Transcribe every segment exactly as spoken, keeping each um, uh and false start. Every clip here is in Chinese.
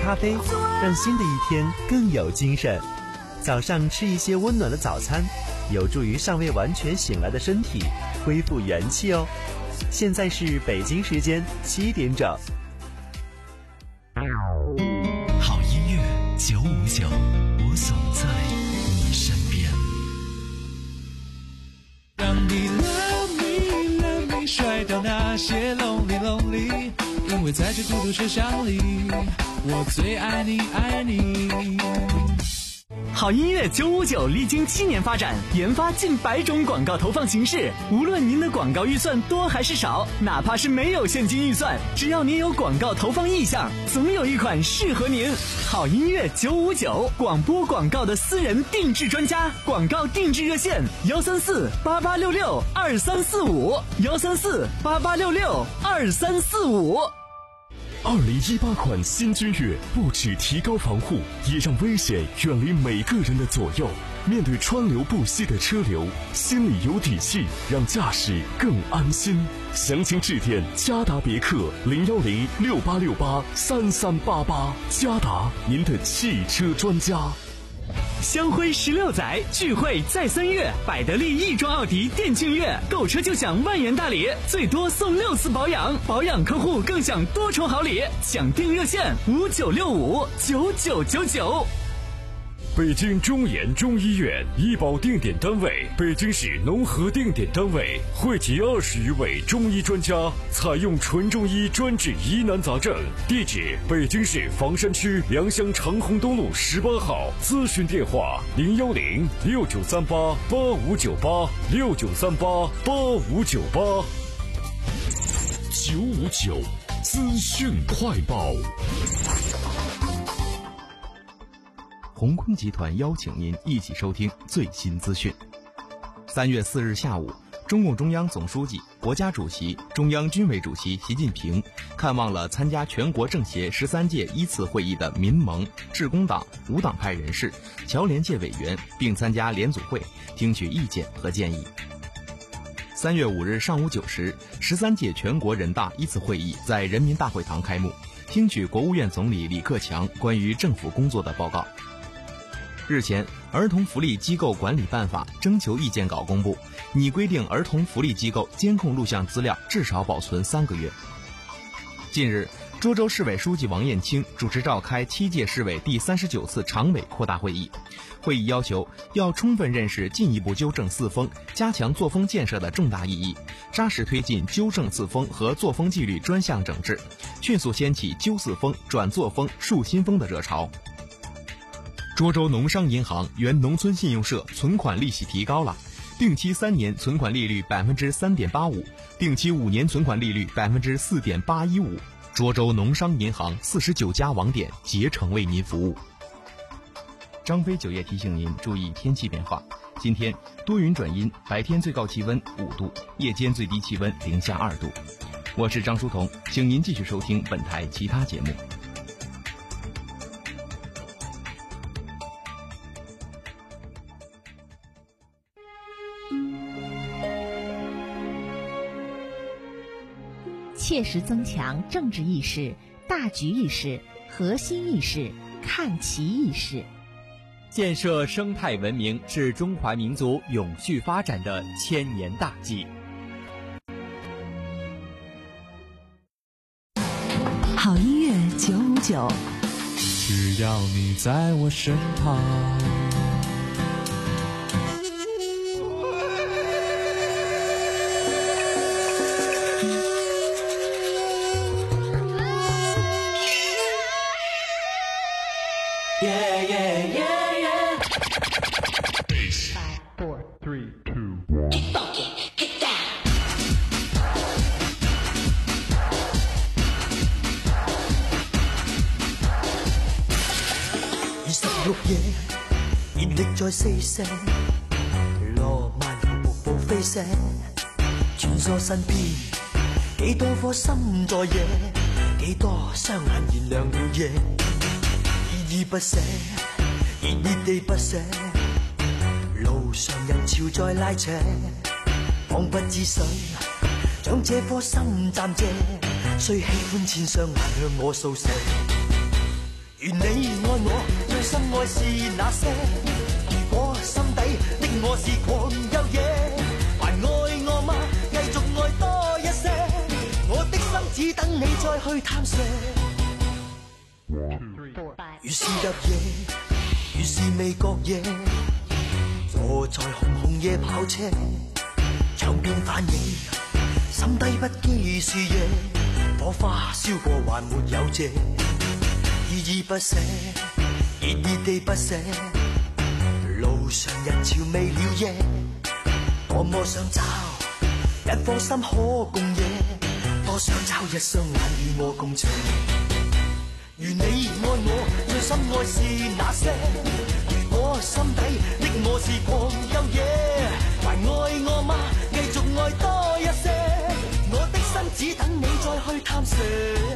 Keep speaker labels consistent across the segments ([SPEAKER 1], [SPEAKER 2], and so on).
[SPEAKER 1] 咖啡，让新的一天更有精神。早上吃一些温暖的早餐，有助于尚未完全醒来的身体恢复元气哦。现在是北京时间七点整。
[SPEAKER 2] 好音乐九五九，我总在你身边。
[SPEAKER 3] 让你 love me love me 甩掉那些 lonely lonely， 因为在这孤独车厢里，我最爱你爱你。
[SPEAKER 4] 好音乐九五九历经七年发展，研发近百种广告投放形式。无论您的广告预算多还是少，哪怕是没有现金预算，只要您有广告投放意向，总有一款适合您。好音乐九五九，广播广告的私人定制专家，广告定制热线幺三四八八六六二三四五幺三四八八六六二三四五。
[SPEAKER 5] 二零一八款新君越不只提高防护，也让危险远离每个人的左右。面对川流不息的车流，心里有底气，让驾驶更安心。详情致电嘉达别克零幺零六八六八三三八八，嘉达您的汽车专家。
[SPEAKER 4] 香辉十六载，聚会在三月，百得利亦庄奥迪店庆月，购车就享万元大礼，最多送六次保养，保养客户更享多重好礼。抢订热线五九六五九九九九。
[SPEAKER 5] 北京中研中医院医保定点单位，北京市农合定点单位，汇集二十余位中医专家，采用纯中医专治疑难杂症。地址：北京市房山区良乡长虹东路十八号。咨询电话：零幺零六九三八八五九八六九三八八五九八。九五九资讯快报。
[SPEAKER 6] 鸿坤集团邀请您一起收听最新资讯。三月四日下午，中共中央总书记、国家主席、中央军委主席习近平看望了参加全国政协十三届一次会议的民盟、致公党、无党派人士、侨联界委员，并参加联组会，听取意见和建议。三月五日上午九时，十三届全国人大一次会议在人民大会堂开幕，听取国务院总理李克强关于政府工作的报告。日前，儿童福利机构管理办法征求意见稿公布，拟规定儿童福利机构监控录像资料至少保存三个月。近日，涿州市委书记王艳清主持召开七届市委第三十九次常委扩大会议。会议要求要充分认识进一步纠正四风、加强作风建设的重大意义，扎实推进纠正四风和作风纪律专项整治，迅速掀起纠四风、转作风、树新风的热潮。涿州农商银行原农村信用社存款利息提高了，定期三年存款利率百分之三点八五，定期五年存款利率百分之四点八一五。涿州农商银行四十九家网点竭诚为您服务。张飞酒业提醒您注意天气变化，今天多云转阴，白天最高气温五度，夜间最低气温零下二度。我是张书彤，请您继续收听本台其他节目。
[SPEAKER 7] 切实增强政治意识、大局意识、核心意识、看齐意识，
[SPEAKER 8] 建设生态文明是中华民族永续发展的千年大计。
[SPEAKER 9] 好音乐九五九，
[SPEAKER 3] 只要你在我身旁。
[SPEAKER 10] Yeah, yeah, yeah, yeah.
[SPEAKER 3] Five, four, three, two, one.
[SPEAKER 10] Get funky, get down.二十六夜，熱力在四射，羅曼瀑布飛射，穿梭身邊，幾多顆心在野，幾多雙眼燃亮了夜。依依不捨，熱熱地不捨，路上人潮在拉扯，彷不知誰將這顆心暫借，雖喜歡千雙眼向我掃射。 願你愛我，最深愛是那些。如果心底的我是狂有野，還愛我嗎？繼續愛多一些，我的心只等你再去探索。於是入夜，於是未覺夜，坐在紅紅夜跑車，唱片反映，心底不羈是夜，火花燒過還沒有謝，依依不捨，熱熱地不捨，路上人潮未了夜，多麼想找一顆心可共夜，多想找一雙眼與我共情。如你愛我，最深愛是那些。如果心底的我是狂有野，還愛我嗎？繼續愛多一些，我的心只等你再去探索。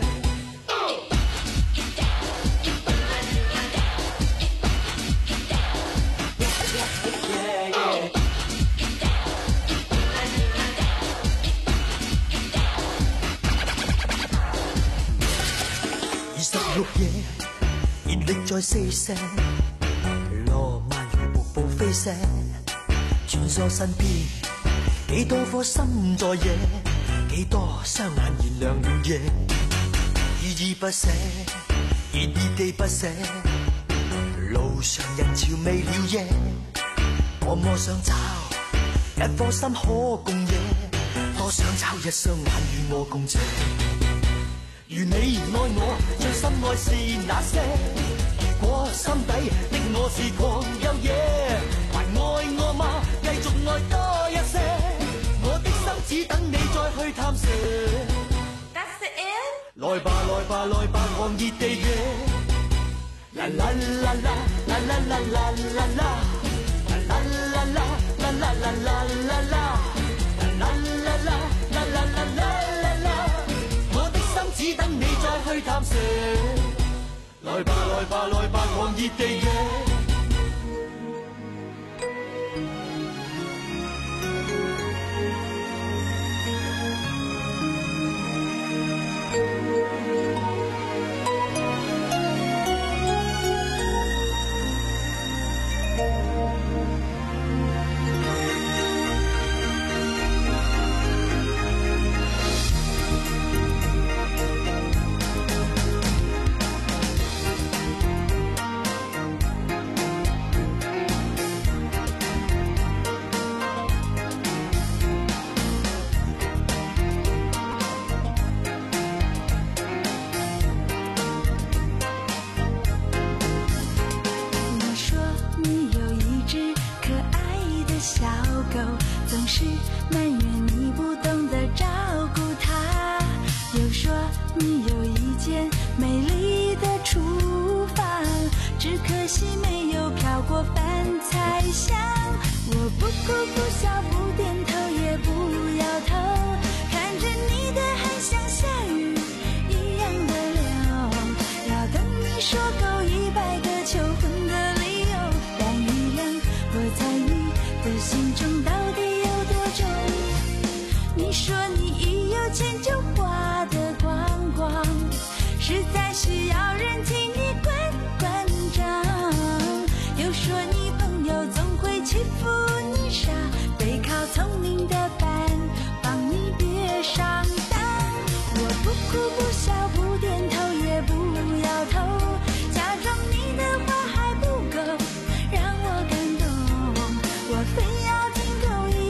[SPEAKER 10] 二十六夜，熱力在四射，羅曼如瀑布飛瀉，穿梭身邊，幾多顆心在野，幾多雙眼燃亮了夜，依依不捨，熱熱地不捨，路上人潮未了夜，多麼想找一顆心可共夜，多想找一雙眼與我共情。如你愛我，最深愛是那些。如果心底的我是狂有野，還愛我嗎？繼續愛多一些，我的心只等你再去探索。That's it。來吧來吧來吧，狂熱地野。啦啦啦啦啦啦啦啦啦啦，啦啦啦啦啦啦啦啦啦啦，啦啦啦啦啦啦啦啦啦，我的心只等你再去探索。來吧來吧來吧，狂熱地野。
[SPEAKER 11] 非要听够一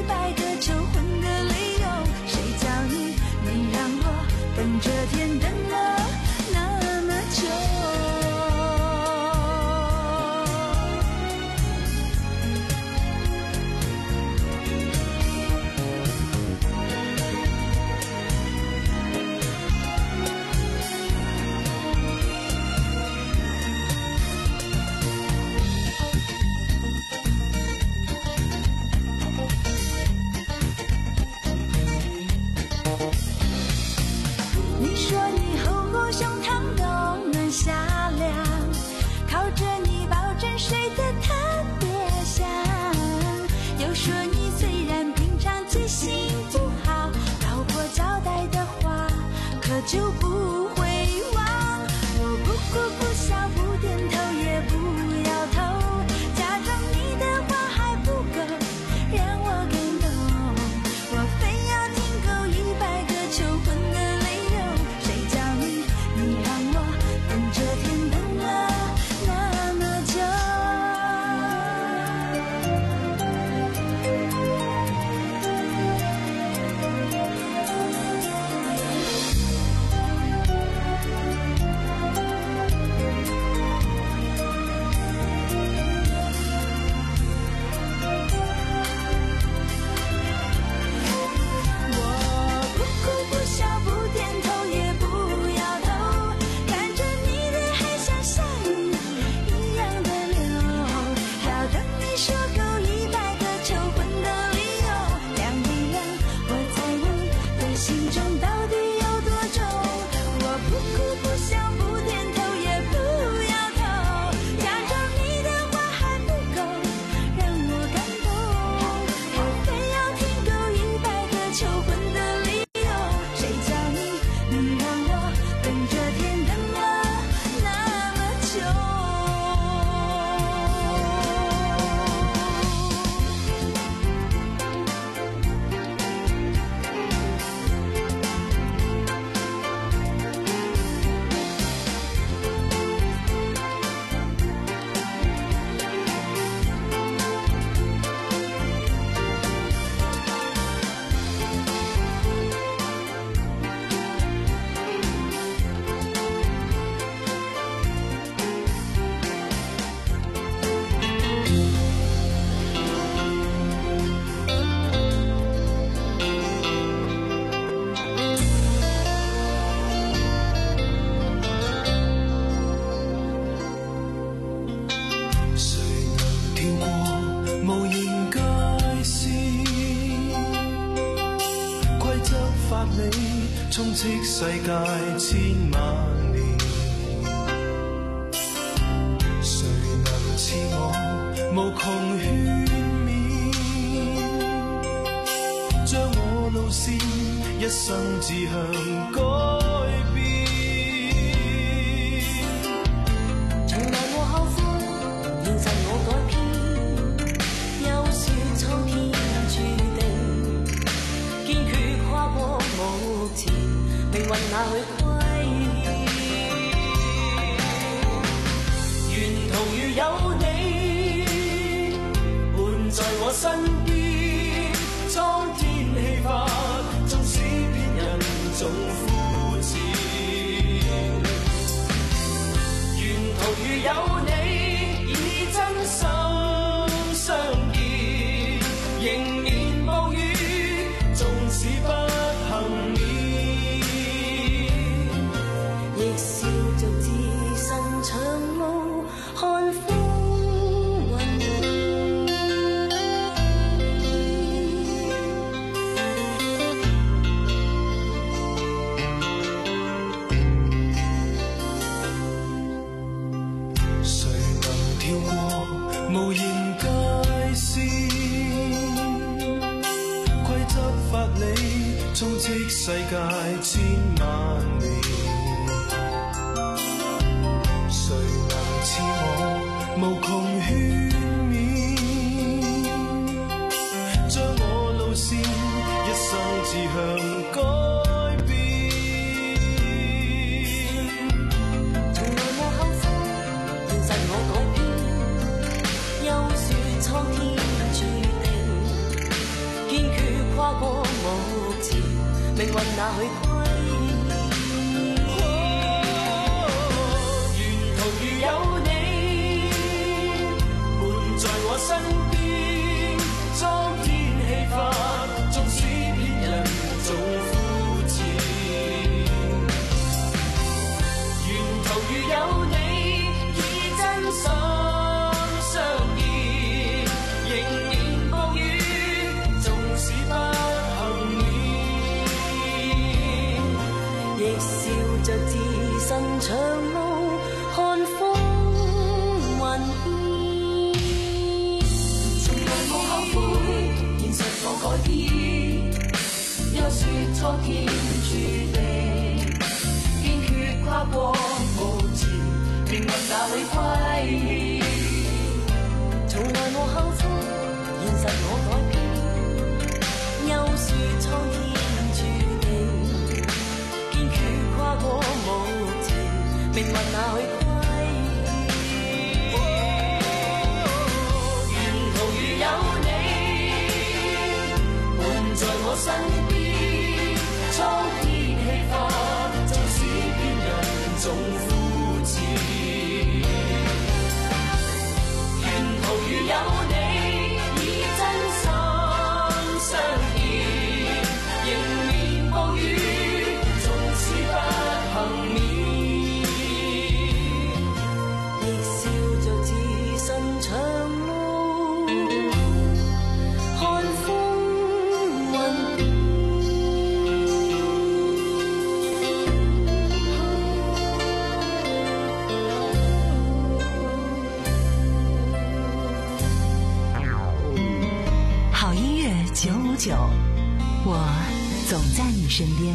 [SPEAKER 11] 百里，充斥世界千萬年。誰能似我無窮勸勉，將我路線一生志向改變。
[SPEAKER 10] 從來我後悔，現實我改變，又說蒼天注定，堅決跨過目前，命運哪去規欠？沿途如有你伴在我身邊，蒼天氣化，縱使偏人總膚淺。沿途如有你，以真心相見，迎面暴雨，縱使不幸免，亦笑着自身長路看風雲變。
[SPEAKER 11] 誰能跳過無形界線，規則法理充斥世界千萬年。誰能似我無窮勸勉，將我路線一生志向改變。
[SPEAKER 10] 從來無後悔，現實我改變，又說蒼天注定，堅決跨過目前，命運哪去規欠？沿途如有你伴在我身邊，蒼天氣化，縱使別人總膚淺。沿途如有你，以真心相見，迎面暴雨，縱使不幸免，亦笑着自身長路看風雲變。從來無後悔，現實我改變，又說蒼天注定，堅決跨過目前，命運哪裏規欠？從來無後悔，現實我改變，又說蒼天注定，堅決跨過目前，命運哪去規欠？沿途如有你伴在我身邊，蒼天氣化，縱使別人總膚淺。沿途如有你，以真心相見，迎面暴雨，縱使不幸免，亦笑着自身長路看風雲變。
[SPEAKER 9] 好音乐九五九，我总在你身边。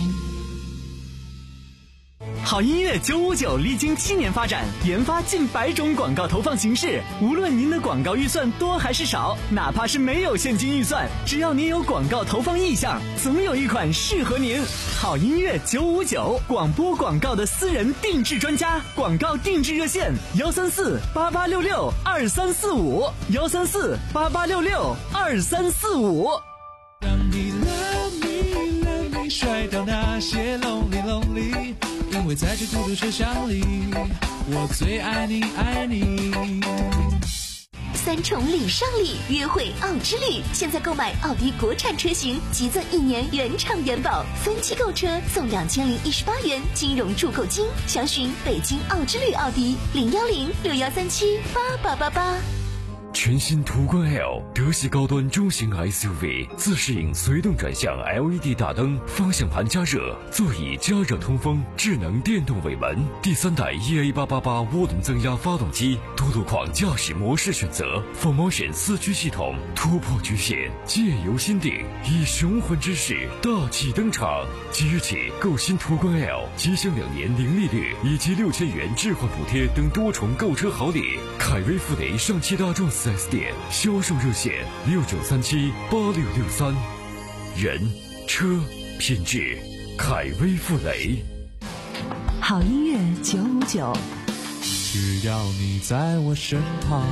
[SPEAKER 4] 好音乐九五九历经七年发展，研发近百种广告投放形式。无论您的广告预算多还是少，哪怕是没有现金预算，只要您有广告投放意向，总有一款适合您。好音乐九五九，广播广告的私人定制专家，广告定制热线：幺三四八八六六二三四五，幺三四八八六六二三四五。
[SPEAKER 3] 让你 love me love me 甩掉那些 lonely lonely， 因为在这孤独车厢里，我最爱你爱你。
[SPEAKER 12] 三重礼尚礼，约会奥之旅。现在购买奥迪国产车型，即赠一年原厂原保，分期购车送两千零一十八元金融注购金。详询北京奥之旅奥迪零幺零六幺三七八八八八。
[SPEAKER 5] 全新途观 L 德系高端中型 S U V， 自适应随动转向 L E D 大灯，方向盘加热，座椅加热通风，智能电动尾门，第三代 E A 八八八涡轮增压发动机，多路况驾驶模式选择 ，four motion 四驱系统，突破局限，借由心定，以雄浑之势大气登场。即日起购新途观 L， 即享两年零利率以及六千元置换补贴等多重购车好礼。凯威富雷上汽大众 四 S 店销售热线六九三七八六六三。人车品质，凯威富雷。
[SPEAKER 9] 好音乐九五九，
[SPEAKER 3] 只要你在我身旁。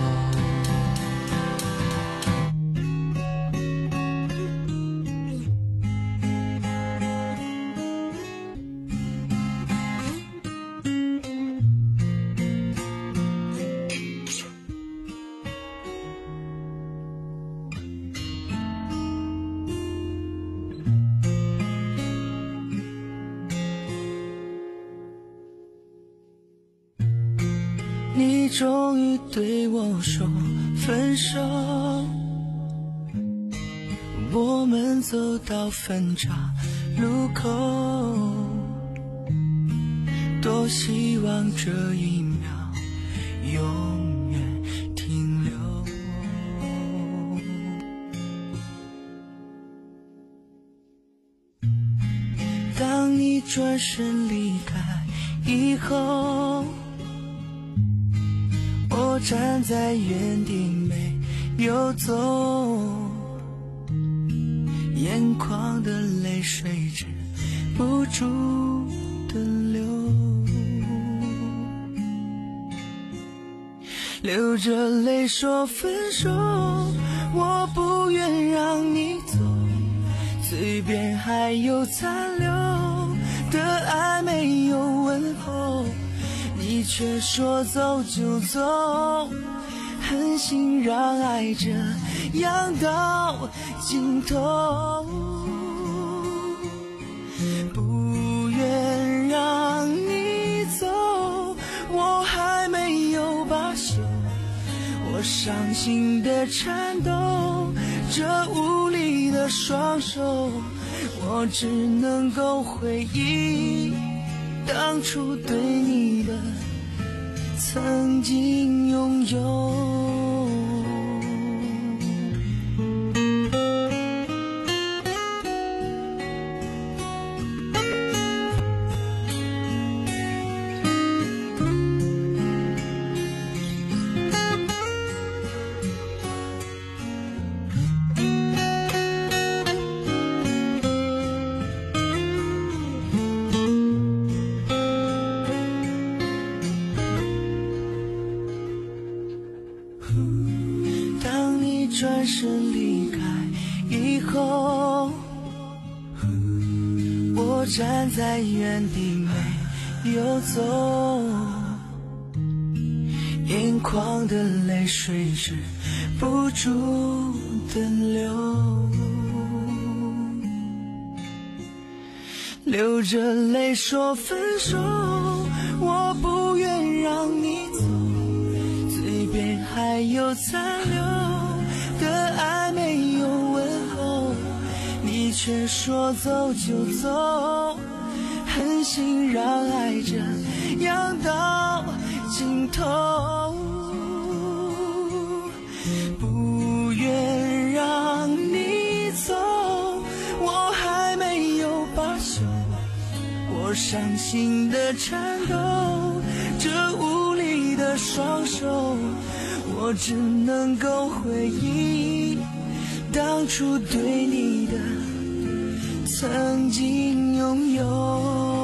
[SPEAKER 10] 你终于对我说分手，我们走到分岔路口，多希望这一秒永远停留。当你转身离开以后，我站在原地没有走，眼眶的泪水止不住的流，流着泪说分手，我不愿让你走，嘴边还有残留的爱没有问候，你却说走就走，狠心让爱这样到尽头，不愿让你走，我还没有罢休，我伤心的颤抖，这无力的双手，我只能够回忆当初对你的曾经拥有。转身离开以后，我站在原地没有走，眼眶的泪水止不住的流，流着泪说分手，我不愿让你走，嘴边还有残留的爱没有问候，你却说走就走，狠心让爱这样到尽头，不愿让你走，我还没有罢休，我伤心的颤抖，这无力的双手，我只能够回忆当初对你的曾经拥有。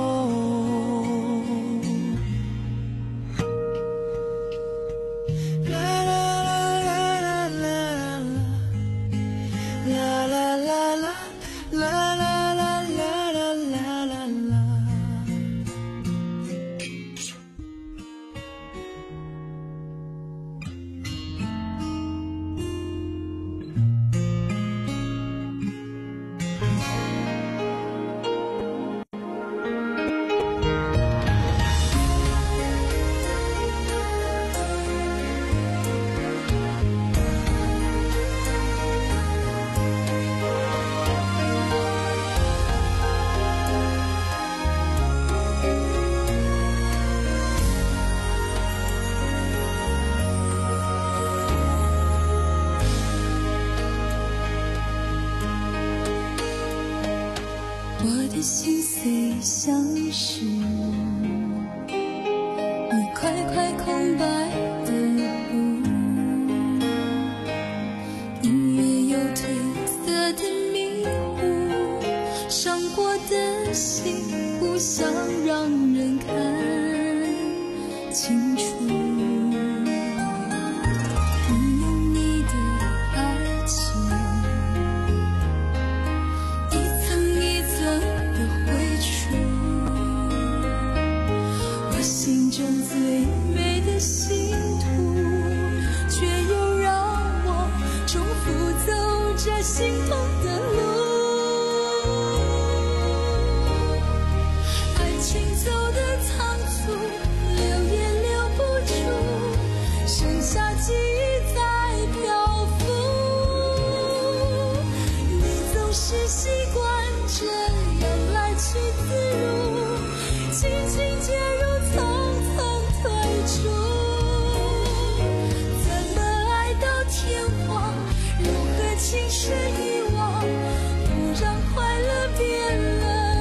[SPEAKER 13] 的心碎相识，一块块空白的布，音乐有褪色的迷雾，伤过的心不想让人看清楚。你用你的爱情一层一层的绘出我心中最美的星图，却又让我重复走着心痛的路。爱情走得仓促，留也留不住，剩下记忆在漂浮。你总是习惯这样来去自如，轻轻介入，匆匆退出。怎么爱到天荒？如何轻视遗忘？不让快乐变了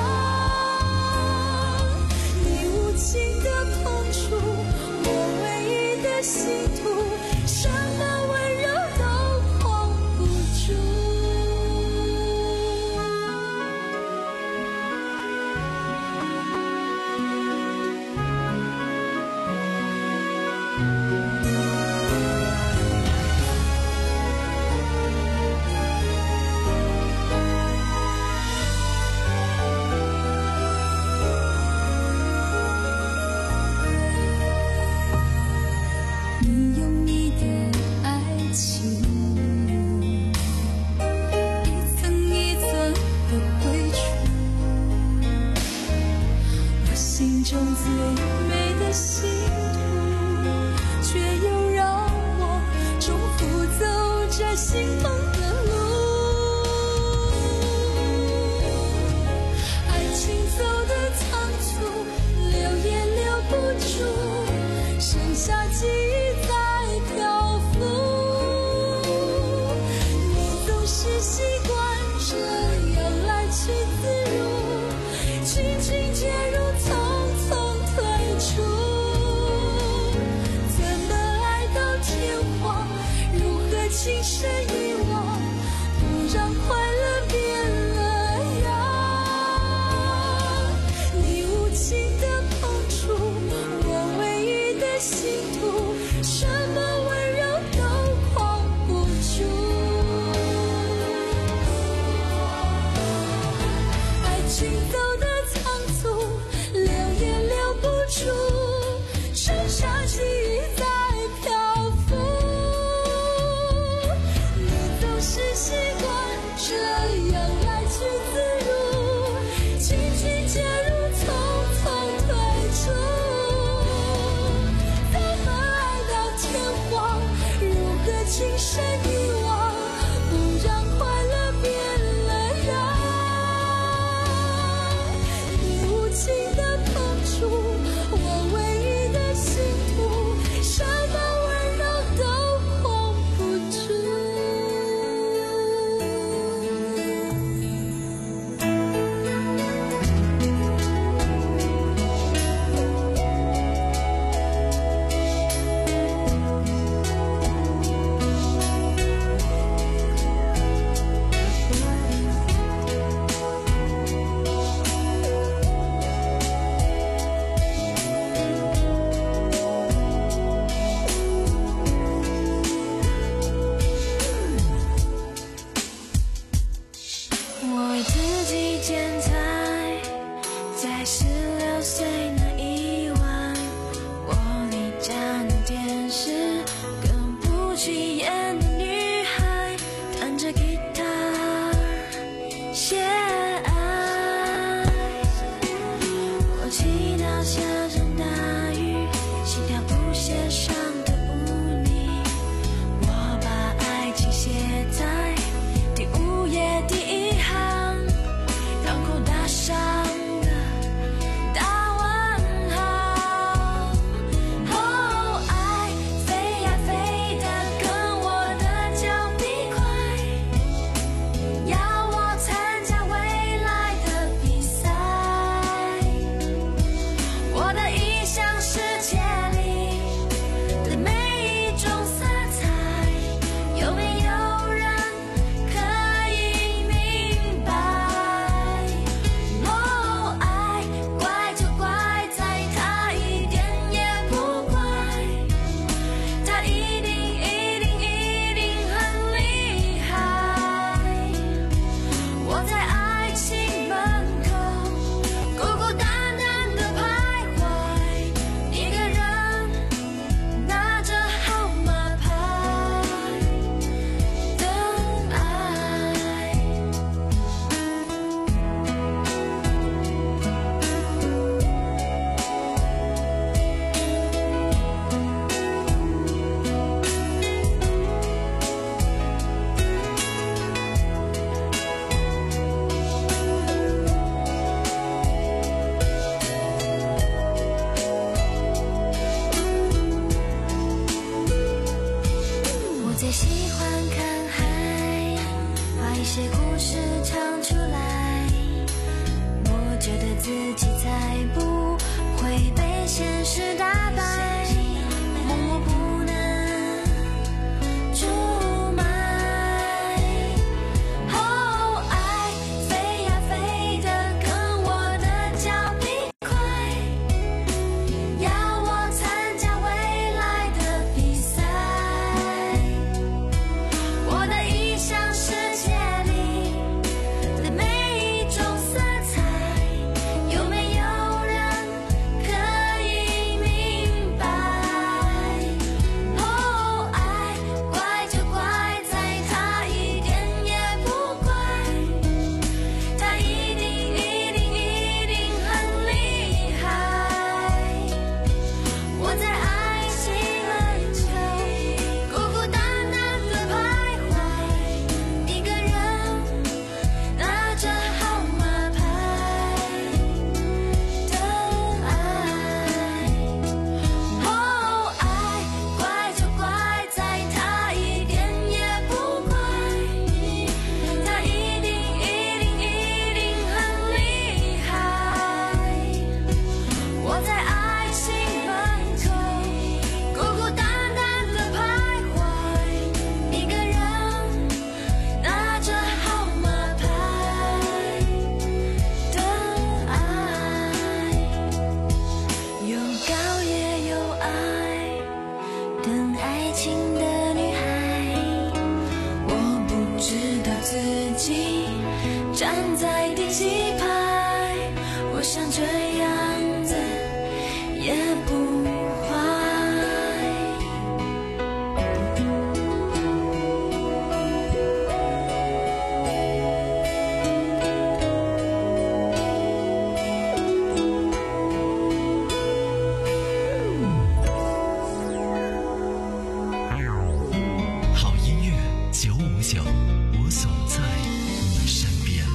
[SPEAKER 13] 样。你无情的碰触我唯一的心图，什么温柔都框不住。你用你的爱情一层一层的绘出我心中最美的星图，却又让我重复走着心痛的路。爱情走得仓促，留也留不住，剩下记忆在漂浮。你总是习惯这样来去自如，轻轻介入，匆匆退出。怎么爱到天荒？如何轻视遗忘？不让快乐变了样。你无情的碰触我唯一的心图，什么温柔都框不住。爱情走得仓促，留也留不住，剩下记忆在漂浮。你总是习惯这样来去自如，轻轻介入，匆匆退出。怎么爱到天荒？如何轻视遗忘？不让快乐变了样。你无情的碰触我唯一的心图，什么温柔都框不住。
[SPEAKER 14] 我自己剪裁，在十六岁那一晚，我离家那电视，跟不起眼的女孩，弹着吉他写爱。我祈祷下场大雨，祈祷不写上的污泥，我把爱情写在第五页第一行。 故事唱出来，我觉得自己才不会被现实打败，梦我不能出卖。哦，爱飞呀飞得跟我的脚比快，要我参加未来的比赛。我的异想世界里的每一种色彩，有没有人可以明白？哦，爱怪就怪在它一点也不怪，它一定一定一定很厉害。我在爱情门口孤孤单单的徘徊，一个人拿着号码牌的爱。哦，爱怪就怪在它一点也不怪，它一定一定一定很厉害。我在爱情门口孤孤单单的徘徊，一个人拿着号码牌的爱，有高也有矮，等爱情的女孩，我不知道自己站在第几排，我想这样子也不坏。
[SPEAKER 2] 好音乐九五九，我总在你身边。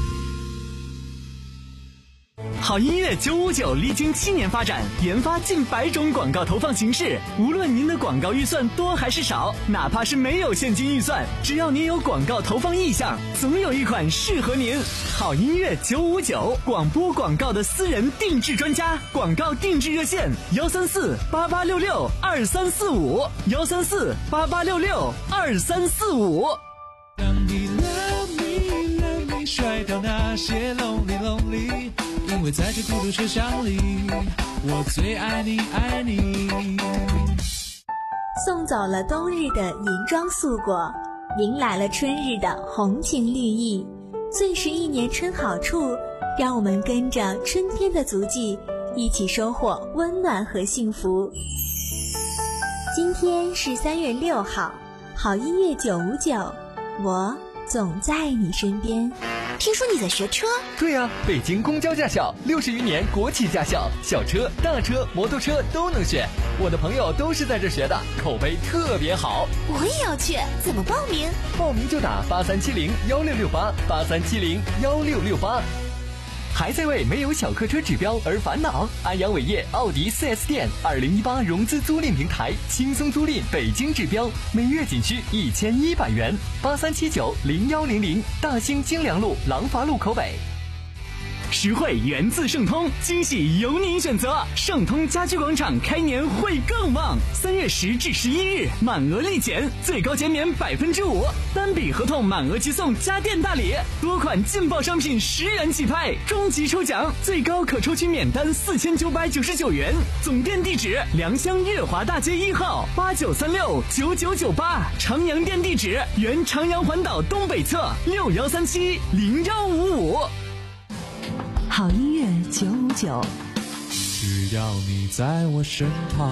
[SPEAKER 4] 好音乐九五九历经七年发展，研发近百种广告投放形式。无论您的广告预算多还是少，哪怕是没有现金预算，只要您有广告投放意向，总有一款适合您。好音乐九五九，广播广告的私人定制专家，广告定制热线：幺三四八八六六二三四五，幺三四八八六六二三四五。
[SPEAKER 3] 让你 love me love me 甩掉那些 lonely lonely， 因为在这孤独车厢里，我最爱你爱你。
[SPEAKER 15] 送走了冬日的银装素裹，迎来了春日的红情绿意。最是一年春好处，让我们跟着春天的足迹，一起收获温暖和幸福。今天是三月六号，好音乐九五九，我总在你身边。
[SPEAKER 12] 听说你在学车？
[SPEAKER 16] 对呀、啊，北京公交驾校六十余年国企驾校，小车、大车、摩托车都能学。我的朋友都是在这学的，口碑特别好。
[SPEAKER 12] 我也要去，怎么报名？
[SPEAKER 16] 报名就打八三七零幺六六八，八三七零幺六六八。还在为没有小客车指标而烦恼？安阳伟业奥迪 四 S 店二零一八融资租赁平台，轻松租赁北京指标，每月仅需一千一百元。八三七九零幺零零，大兴京良路廊坊路口北。
[SPEAKER 4] 实惠源自盛通，惊喜由您选择。盛通家居广场开年会更旺，三月十至十一日满额立减，最高减免百分之五，单笔合同满额即送家电大礼，多款劲爆商品十元起拍，终极抽奖最高可抽取免单四千九百九十九元。总店地址：良乡月华大街一号八九三六九九九八，长阳店地址：原长阳环岛东北侧六幺三七零幺五五。
[SPEAKER 9] 好音乐九五九，
[SPEAKER 3] 只要你在我身旁。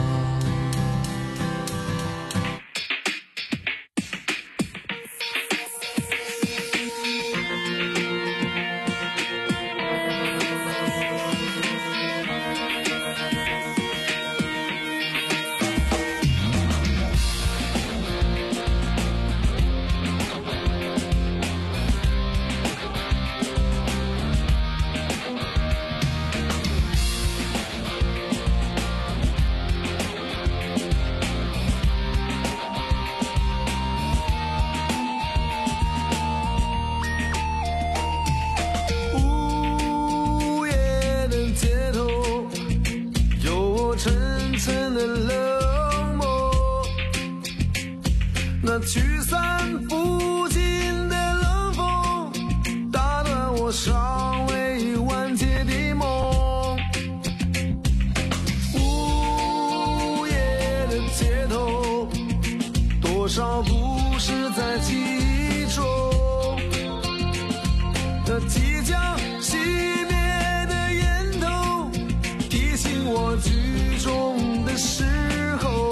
[SPEAKER 11] 我尚未完结的梦。午夜的街头，多少故事在其中，那即将熄灭的烟头，提醒我剧中的时候。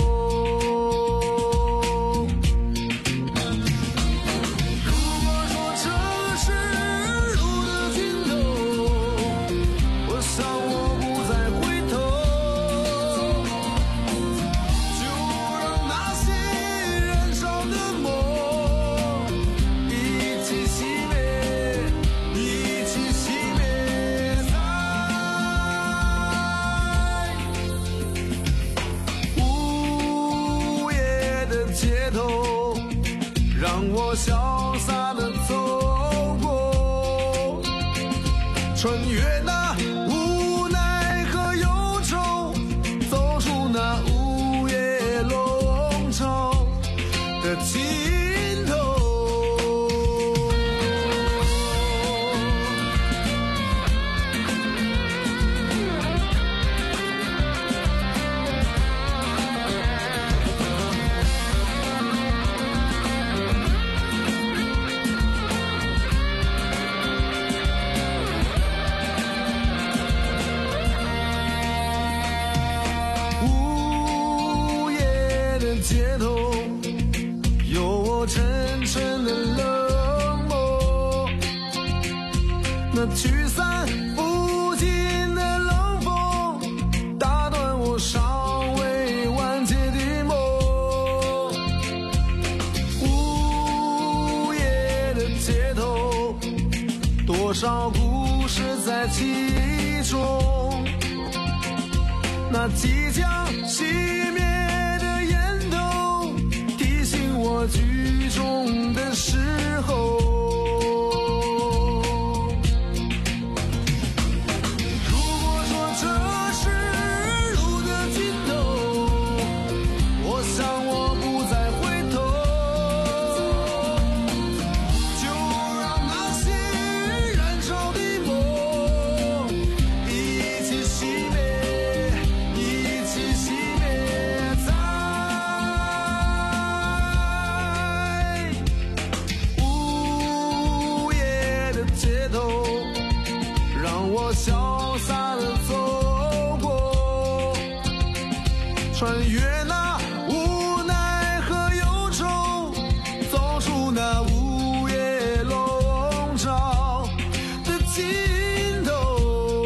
[SPEAKER 11] 潇洒地走过，穿越那无奈和忧愁，走出那午夜笼罩的尽头。街头有我沉沉的冷漠，那驱散不尽的冷风，打断我尚未完结的梦。午夜的街头，多少故事在其中，那即将熄灭我剧中的时候。如果说这是路的尽头，我想我不再回头，就让那些燃烧的梦一起熄灭，一起熄灭在街头，让我潇洒地走过，穿越那无奈和忧愁，走出那午夜笼罩的尽头。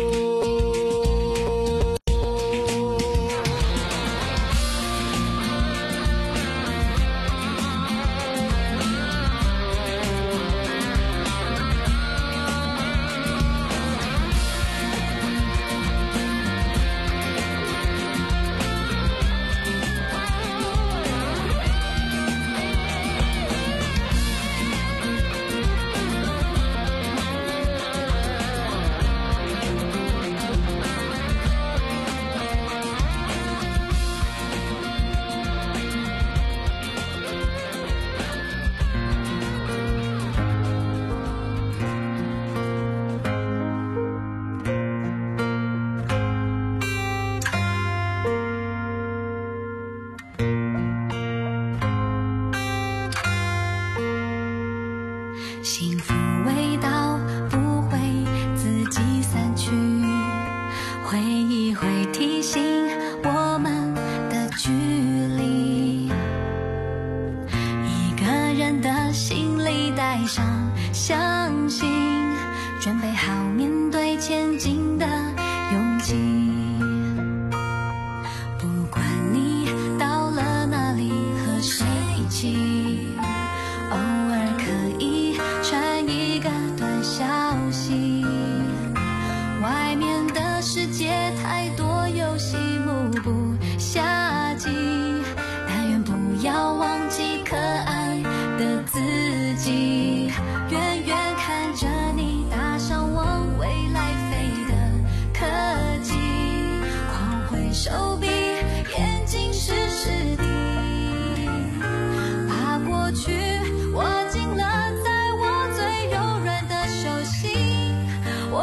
[SPEAKER 14] 幸福味道不会自己散去，回忆会提醒我们的距离。一个人的心里带上相信，准备好面对前进的勇气。不管你到了哪里和谁一起，偶尔可以传一个短消息。外面的世界太多游戏，目不暇接，但愿不要忘记可爱的自己。远远看着你搭上往未来飞的科技，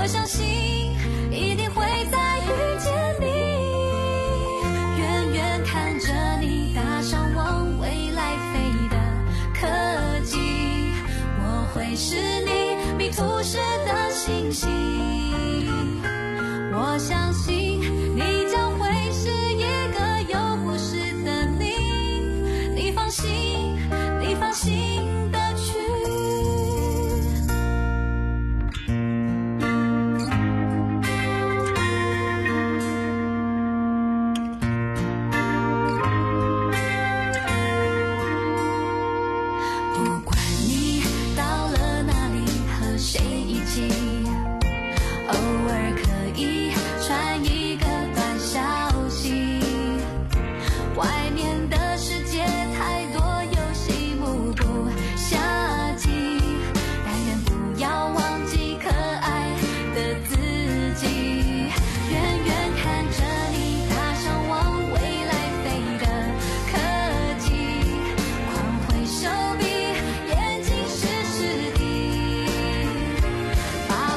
[SPEAKER 14] 我相信一定会再遇见你。远远看着你搭上往未来飞的科技，我会是你迷途时的星星。我相信你将会是一个有故事的你，你放心，你放心的去。不管你到了哪里和谁一起，偶尔可以传一个短消息。外面的世界太多游戏目不暇接，但愿不要忘记可爱的自己。远远看着你搭上往未来飞的科技，狂挥手臂，眼睛湿湿的，把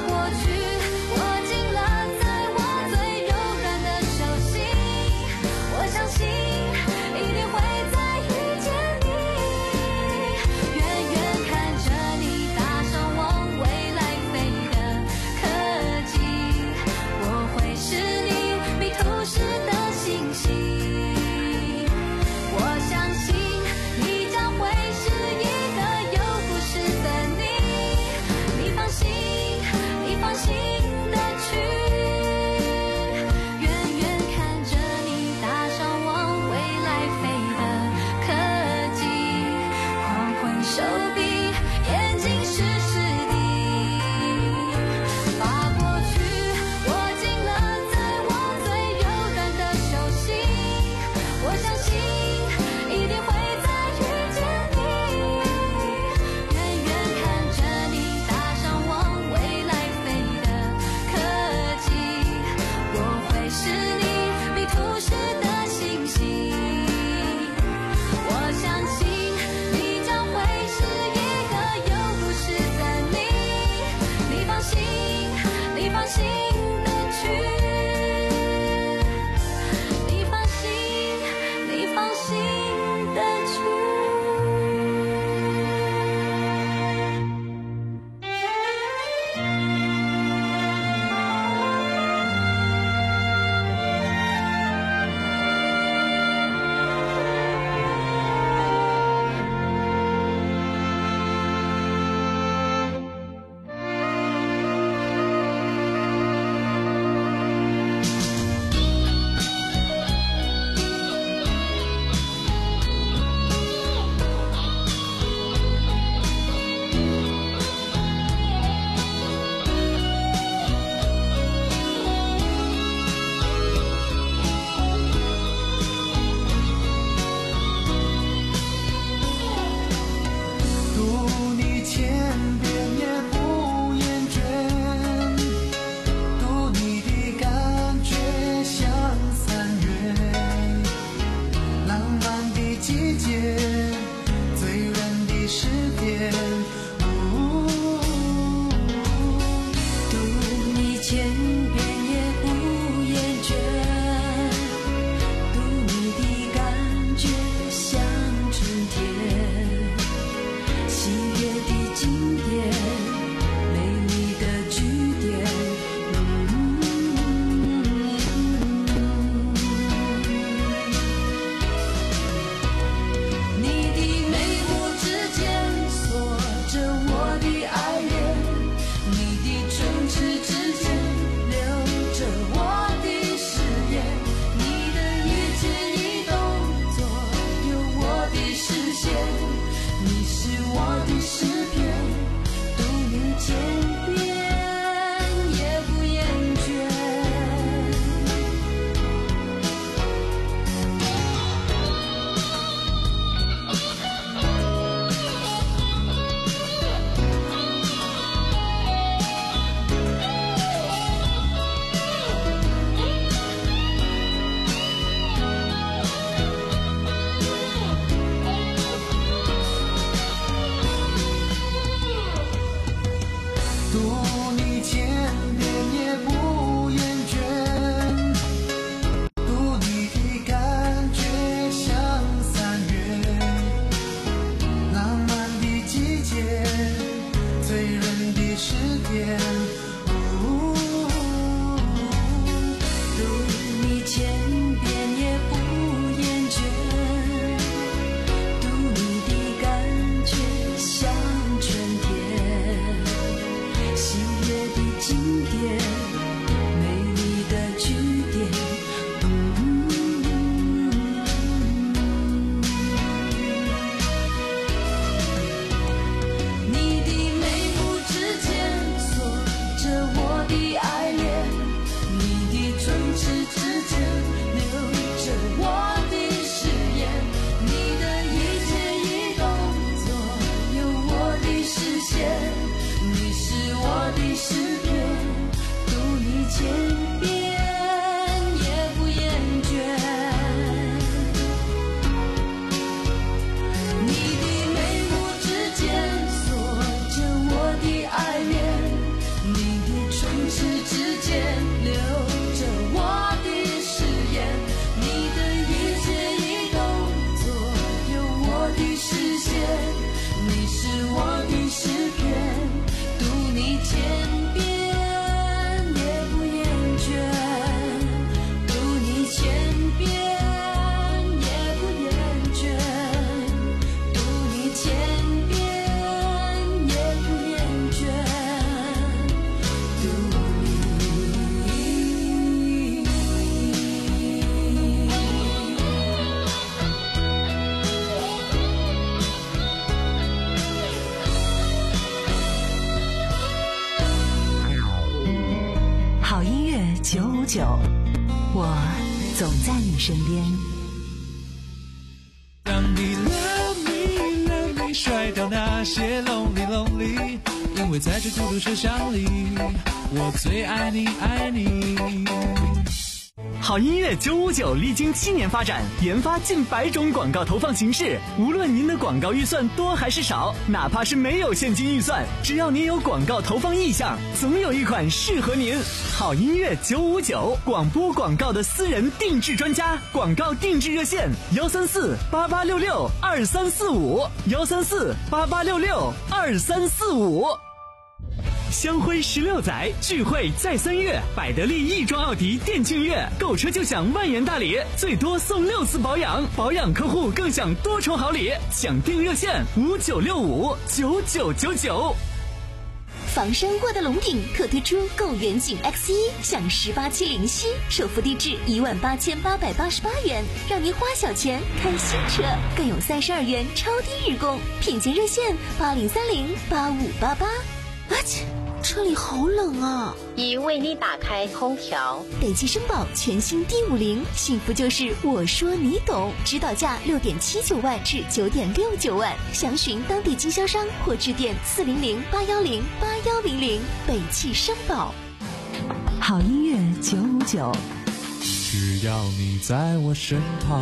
[SPEAKER 10] 点。读你千遍也不厌倦，读你的感觉像春天，喜悦的经典，美丽的句点。
[SPEAKER 9] 九五九，我总在你身边。
[SPEAKER 3] 让你 love me love me 甩掉那些 lonely lonely， 因为在这孤独车厢里，我最爱你爱你。
[SPEAKER 4] 好音乐九五九历经七年发展，研发近百种广告投放形式。无论您的广告预算多还是少，哪怕是没有现金预算，只要您有广告投放意向，总有一款适合您。好音乐九五九，广播广告的私人定制专家，广告定制热线：幺三四八八六六二三四五，幺三四八八六六二三四五。香辉十六载，聚会在三月，百得利亦庄奥迪店庆月，购车就享万元大礼，最多送六次保养，保养客户更享多重好礼。抢订热线五九六五九九九九。
[SPEAKER 12] 房山沃德龙鼎特推出购远景 X 一 享十八期零息，首付低至一万八千八百八十八元，让您花小钱开新车，更有三十二元超低日供。品鉴热线八零三零八五八八。啊切！车里好冷啊！
[SPEAKER 17] 已为你打开空调。
[SPEAKER 12] 北汽绅宝全新 D 五零，幸福就是我说你懂，指导价六点七九万至九点六九万，详询当地经销商或致电四零零八幺零八幺零零。北汽绅宝。
[SPEAKER 9] 好音乐九五九，
[SPEAKER 3] 只要你在我身旁。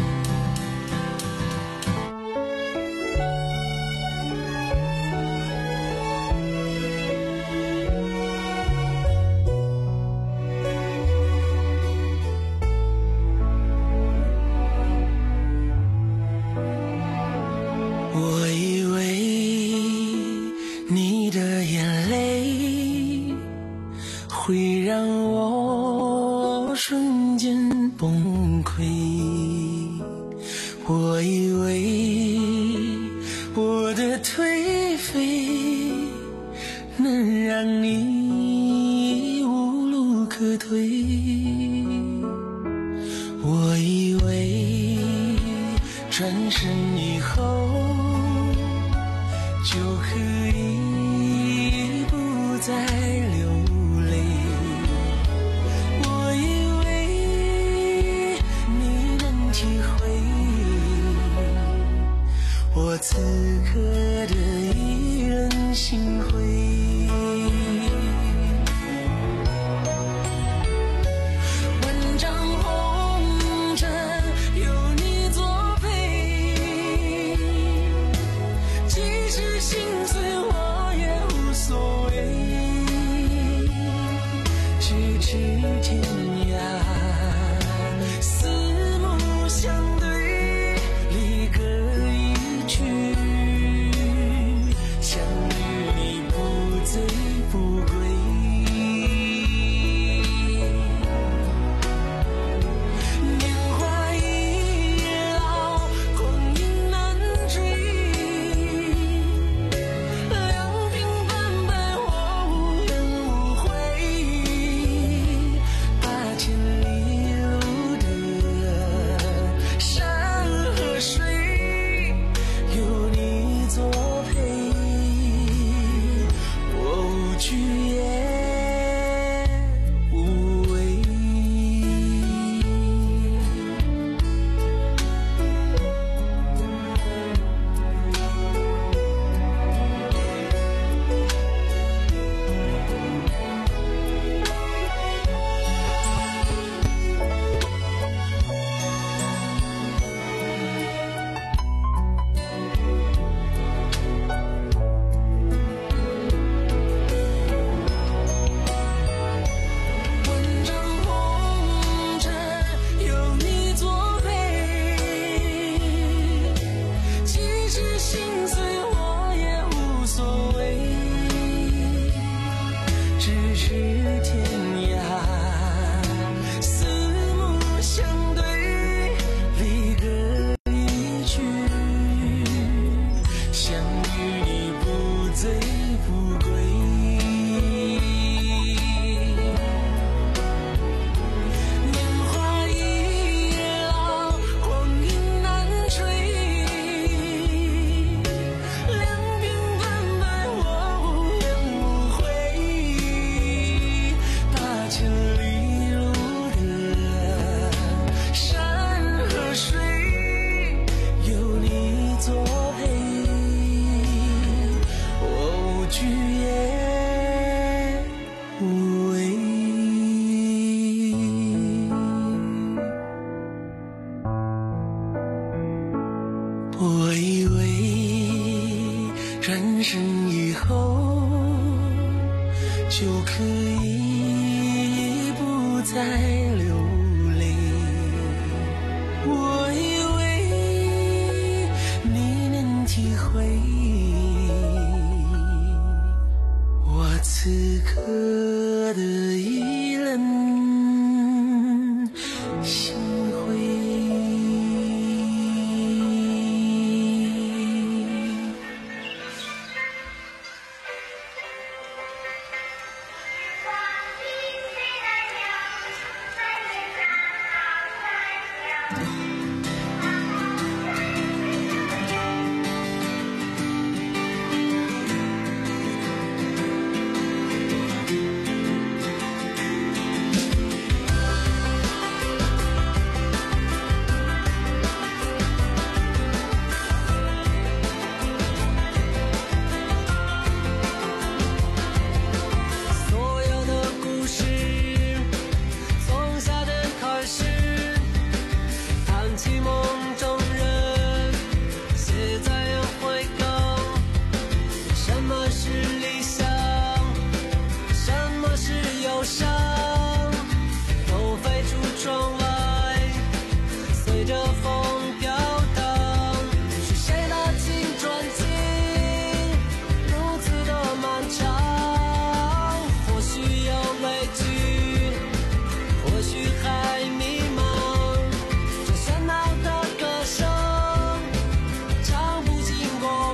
[SPEAKER 10] 我以为你的眼泪会让我瞬间崩溃，我以为我的颓废能让你无路可退，我以为转身以后就可以不再流泪，我以为你能体会我此刻的一人心灰。天涯四目相对，离歌一曲，相遇你不醉不
[SPEAKER 11] 咫尺天涯，四目相对，离歌一句，相遇你不醉不归。年华已老，光阴难追，两鬓斑白我无怨无悔，八千里路的山和水，有你作陪，我无惧也无畏。我以为人生以后就可以不再流泪，我以为你能体会我此刻的意冷心灰。所有的故事从夏天开始，谈起梦中人，写在烟灰缸。什么是理想？什么是忧伤？都飞出窗外，随着风飘荡。是谁的青春期如此的漫长？或许有畏惧，或许还迷茫。这喧闹的歌声唱不尽过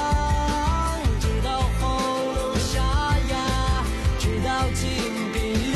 [SPEAKER 11] 往，直到喉咙沙哑，直到紧闭。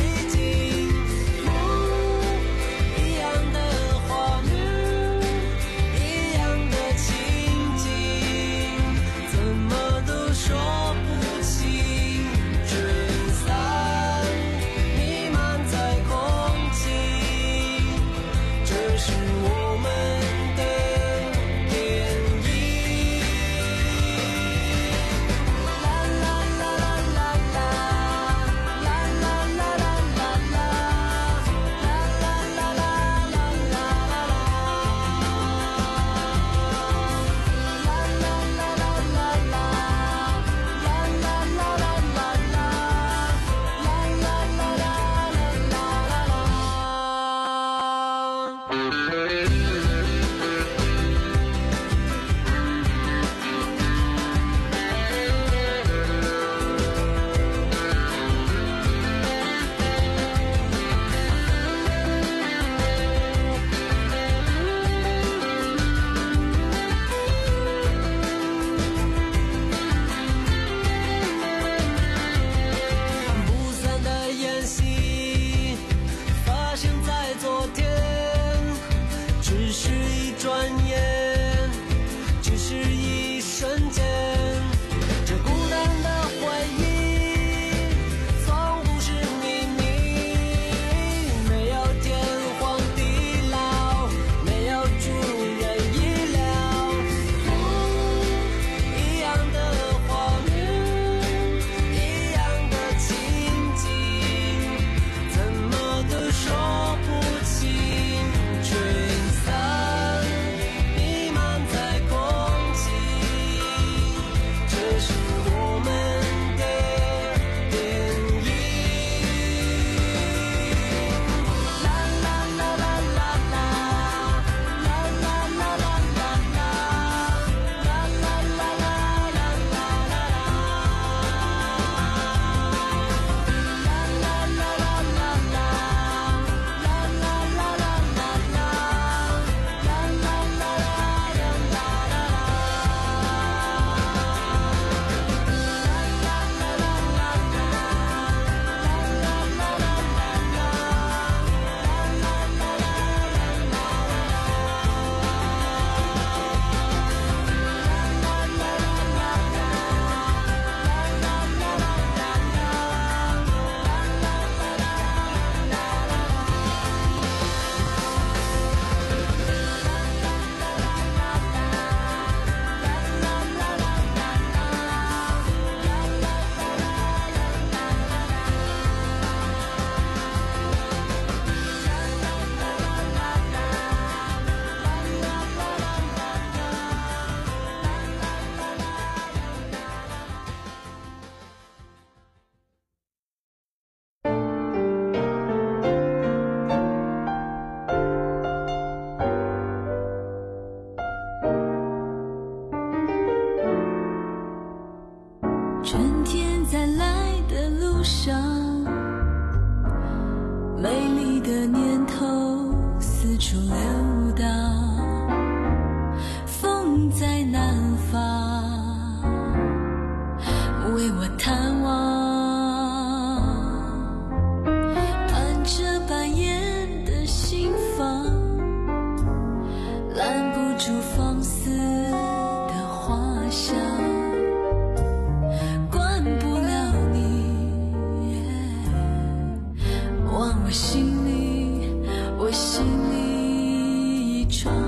[SPEAKER 13] 心里，我心里一闯，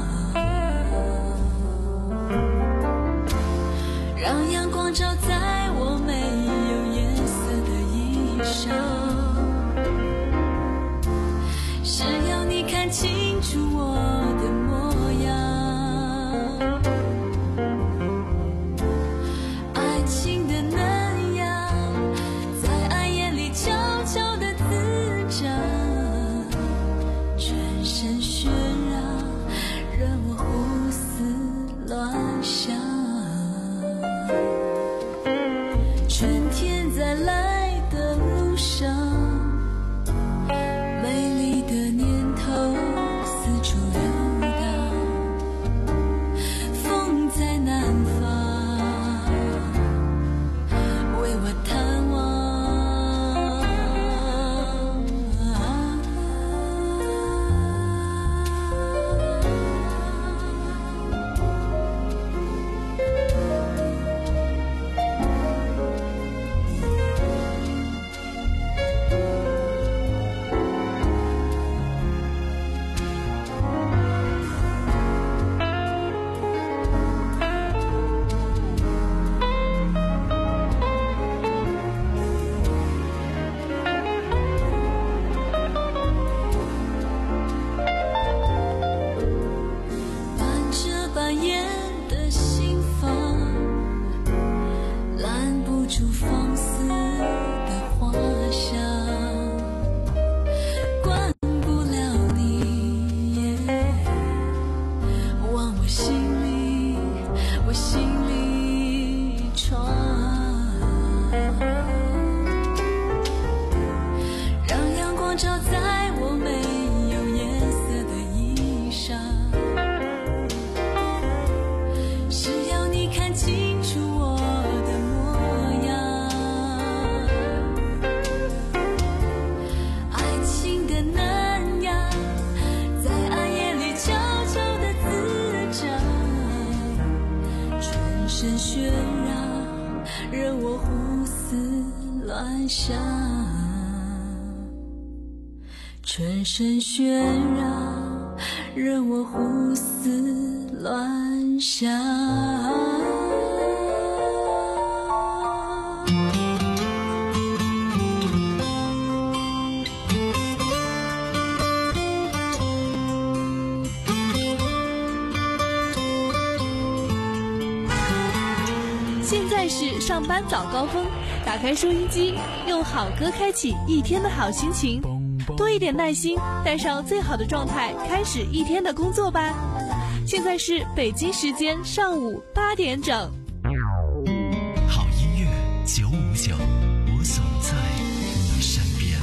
[SPEAKER 13] 让阳光照在我没有颜色的衣裳，是要你看清楚我的模样，爱情的能量在暗夜里悄悄地滋长，全身喧嚷，让我胡思乱想。春天在来的路上，美丽的念头四处流荡，风在南方为我探望。伴着半夜的心房，拦不住放肆的花香，管不了你，往我心里，我心里闯，让阳光照在我没有颜色的衣裳，是要你看清楚我的模样，爱情的能量在暗夜里悄悄地滋长，全身喧嚷，任我胡思乱想，全身喧嚷，任我胡思乱想。
[SPEAKER 18] 现在是上班早高峰，打开收音机，用好歌开启一天的好心情，多一点耐心，带上最好的状态，开始一天的工作吧。现在是北京时间上午八点整。
[SPEAKER 2] 好音乐九五九，我总在你身边。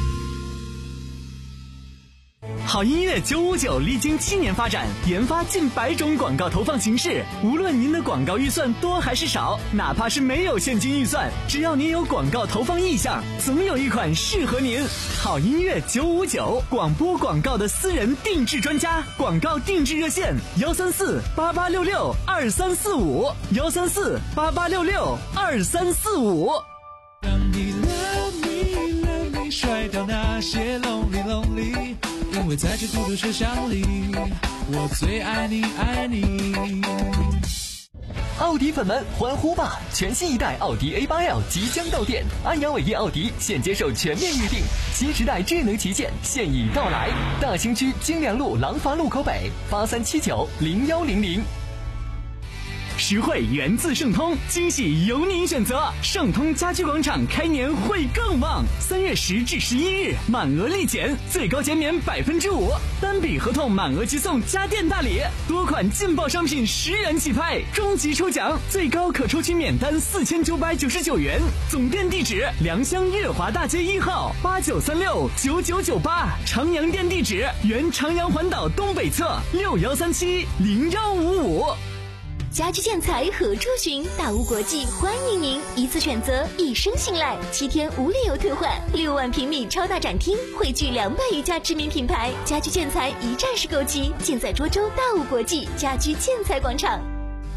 [SPEAKER 4] 好音乐九五九历经七年发展，研发近百种广告投放形式。无论您的广告预算多还是少，哪怕是没有现金预算，只要您有广告投放意向，总有一款适合您。好音乐九五九，广播广告的私人定制专家，广告定制热线幺三四八八六六二三四五幺三四八八六六二三四五。
[SPEAKER 3] 让你 love me love me 甩掉那些 lonely lonely， 因为在这孤独车厢里，我最爱你爱你。
[SPEAKER 16] 奥迪粉们欢呼吧！全新一代奥迪 A 八 L 即将到店，安阳伟业奥迪现接受全面预定，新时代智能旗舰现已到来。大兴区金良路廊坊路口北八三七九零幺零零。
[SPEAKER 4] 实惠源自盛通，惊喜由您选择。盛通家居广场开年会更旺，三月十至十一日满额立减，最高减免百分之五，单笔合同满额即送家电大礼，多款劲爆商品十元起拍，终极抽奖最高可抽取免单四千九百九十九元。总店地址：良乡月华大街一号八九三六九九九八，长阳店地址：原长阳环岛东北侧六幺三七零幺五五。
[SPEAKER 12] 家居建材何处寻？大屋国际欢迎您，一次选择，一生信赖，七天无理由退换，六万平米超大展厅，汇聚两百余家知名品牌，家居建材一站式购齐，尽在涿州大屋国际家居建材广场。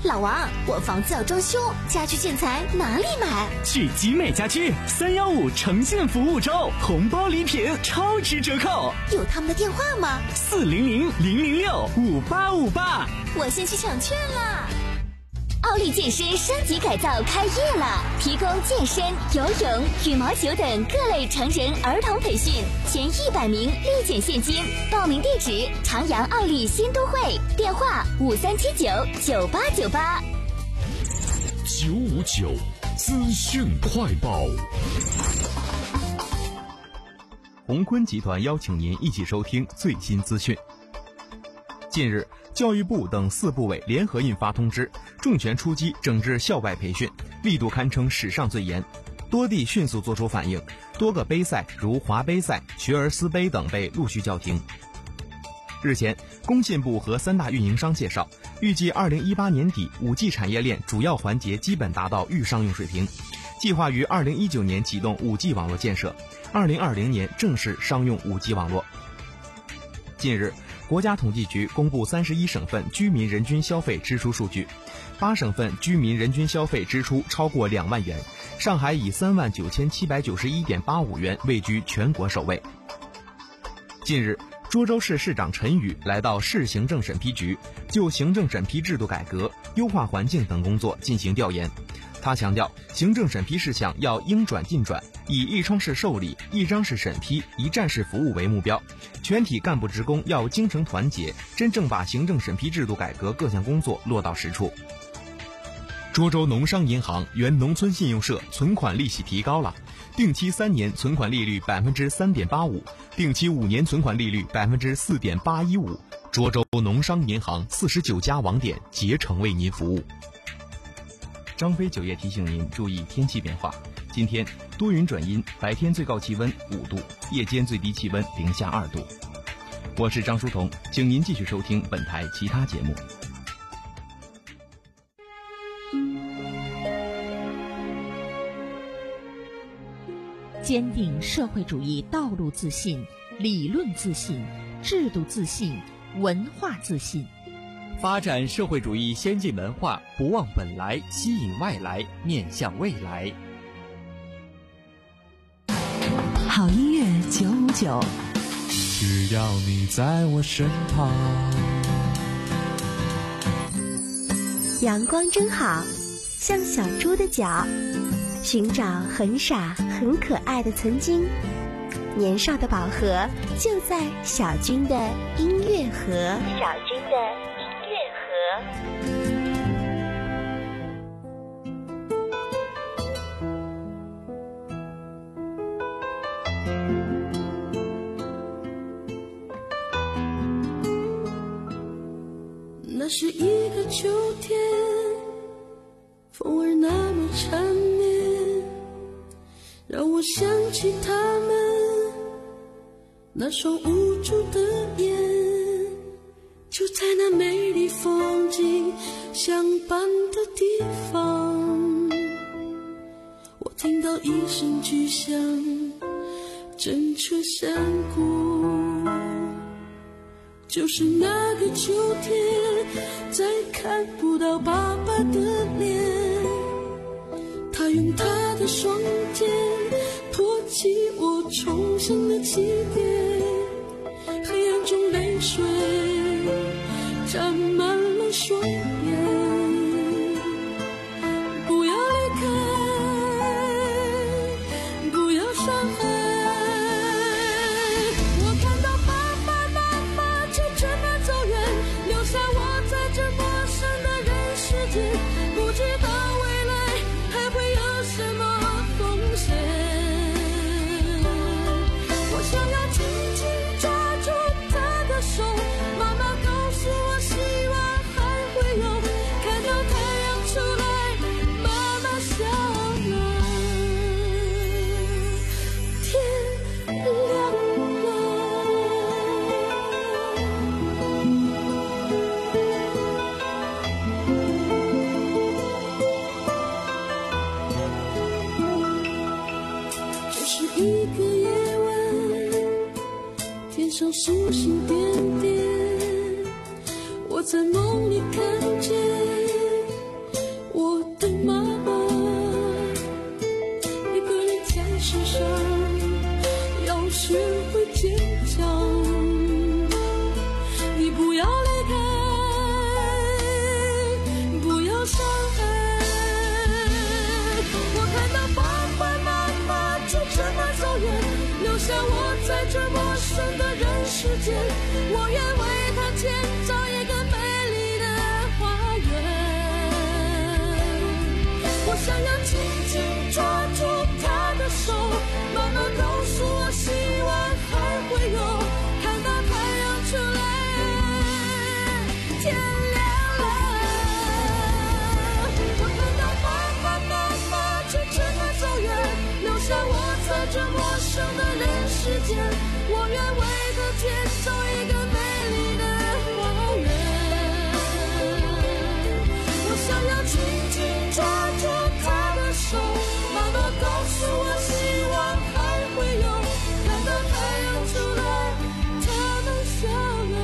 [SPEAKER 12] 老王，我房子要装修，家居建材哪里买？
[SPEAKER 4] 去集美家居，三幺五诚信服务周，红包礼品超值折扣。
[SPEAKER 12] 有他们的电话吗？
[SPEAKER 4] 四零零零零六五八五八。
[SPEAKER 12] 我先去抢券了。奥利健身升级改造开业了，提供健身、游泳、羽毛球等各类成人儿童培训，前一百名立减现金。报名地址：长阳奥利新都会，电话五三七九九八九八。
[SPEAKER 5] 九五九资讯快报。
[SPEAKER 6] 鸿坤集团邀请您一起收听最新资讯。近日，教育部等四部委联合印发通知，重拳出击整治校外培训，力度堪称史上最严。多地迅速作出反应，多个杯赛如华杯赛、学而思杯等被陆续叫停。日前，工信部和三大运营商介绍，预计二零一八年底 五 G 产业链主要环节基本达到预商用水平，计划于二零一九年启动 五 G 网络建设，二零二零年正式商用 五 G 网络。近日，国家统计局公布三十一省份居民人均消费支出数据，八省份居民人均消费支出超过两万元，上海以三万九千七百九十一点八五元位居全国首位。近日，涿州市市长陈宇来到市行政审批局，就行政审批制度改革、优化环境等工作进行调研。他强调，行政审批事项要应转尽转，以一窗式受理、一张式审批、一站式服务为目标。全体干部职工要精诚团结，真正把行政审批制度改革各项工作落到实处。涿州农商银行原农村信用社存款利息提高了，定期三年存款利率百分之三点八五，定期五年存款利率百分之四点八一五。涿州农商银行四十九家网点竭诚为您服务。张飞酒业提醒您注意天气变化。今天多云转阴，白天最高气温五度，夜间最低气温零下二度。我是张书彤，请您继续收听本台其他节目。
[SPEAKER 7] 坚定社会主义道路自信、理论自信、制度自信、文化自信。
[SPEAKER 8] 发展社会主义先进文化，不忘本来，吸引外来，面向未来。
[SPEAKER 9] 好音乐九五九，
[SPEAKER 3] 只要你在我身旁。
[SPEAKER 15] 阳光真好，像小猪的脚，寻找很傻很可爱的曾经。年少的宝盒就在小军的音乐盒。小军的音乐盒。
[SPEAKER 11] 那是一个秋天，风儿那么缠绵，让我想起他们那双无助的眼，就在那美丽风景相伴的地方，我听到一声巨响，震彻山谷。就是那个秋天，再看不到爸爸的脸，他用他的双肩托起我重生的起点，黑暗中泪水沾满了双眼，不要离开，不要伤害，我看到爸爸妈妈就这么走远，留下我在这陌生的人世间，不知道未来还会有什么风险，我想要紧紧抓住他的手，妈妈告诉我希望还会有，看到太阳出来，妈妈笑了，天亮了。这是一个夜晚，天上星星点点，我在梦里看见
[SPEAKER 13] 学会坚强。你不要离开，不要伤害。我看到爸爸妈妈就这么走远，留下我在这陌生的人世间。我愿为他建造一个美丽的花园。我想要紧紧抓住他的手，慢慢告诉我希望还会有，看到太阳出来，天亮了。我看到爸爸妈妈就这么走远，留下我在这陌生的人世间。我愿为他建造一个美丽的花园。我想要紧紧抓住他的手，妈妈告诉我希望还会有，看到太阳出来，他们笑了，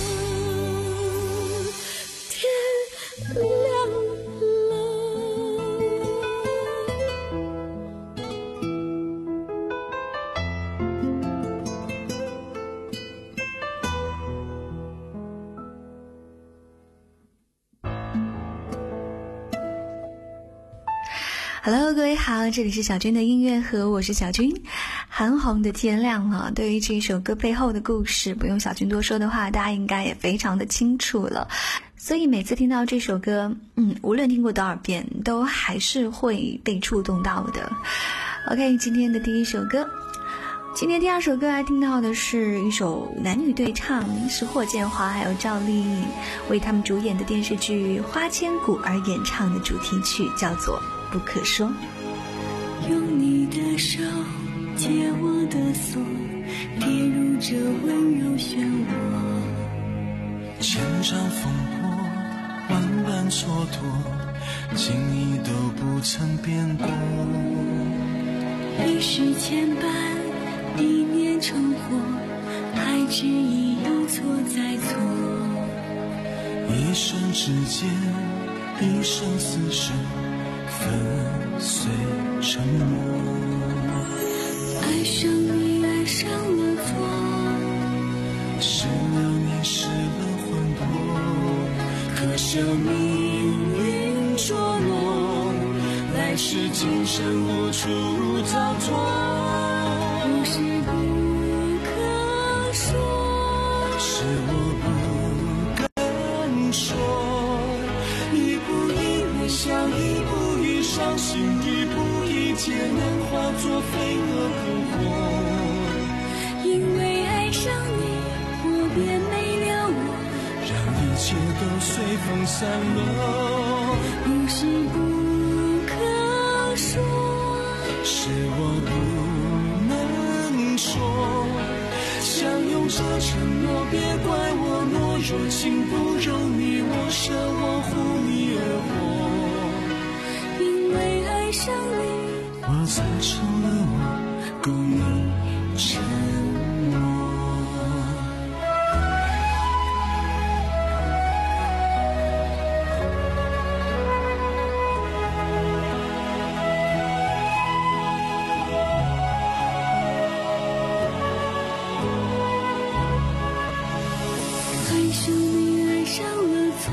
[SPEAKER 13] 天亮了。Hello， 各位好，这里是小军的音乐盒，我是小军。韩红的天亮了，对于这首歌背后的故事，不用小军多说的话，大家应该也非常的清楚了。所以每次听到这首歌，嗯，无论听过多少遍，都还是会被触动到的。OK， 今天的第一首歌。今天第二首歌来听到的是一首男女对唱，是霍建华还有赵丽颖为他们主演的电视剧《花千骨》而演唱的主题曲，叫做《不可说》。
[SPEAKER 14] 用你的手解我的锁，跌入这温柔漩涡。
[SPEAKER 11] 千丈风波，万般蹉跎，情意都不曾变过。
[SPEAKER 14] 一世牵绊，一念成祸，还执意有错再错。
[SPEAKER 11] 一生之间，一生死生，粉碎沉默。
[SPEAKER 14] 爱上你，爱上了错，
[SPEAKER 11] 失了你，失了魂魄。可笑命运捉弄，来世今生无处逃脱。
[SPEAKER 14] 不是不可说，
[SPEAKER 11] 是我不敢说。一步一微笑，一步一伤心，一步一劫难化作飞蛾扑火。
[SPEAKER 14] 因为爱上你，我便没了我，
[SPEAKER 11] 让一切都随风散落。
[SPEAKER 14] 不是不可说，
[SPEAKER 11] 是我不能说。相拥着承诺，别怪我懦弱，情不容你我舍，我护你而活。
[SPEAKER 14] 因为爱上你，
[SPEAKER 11] 我才成了我，共你沉默。
[SPEAKER 14] 爱上你，爱上了错，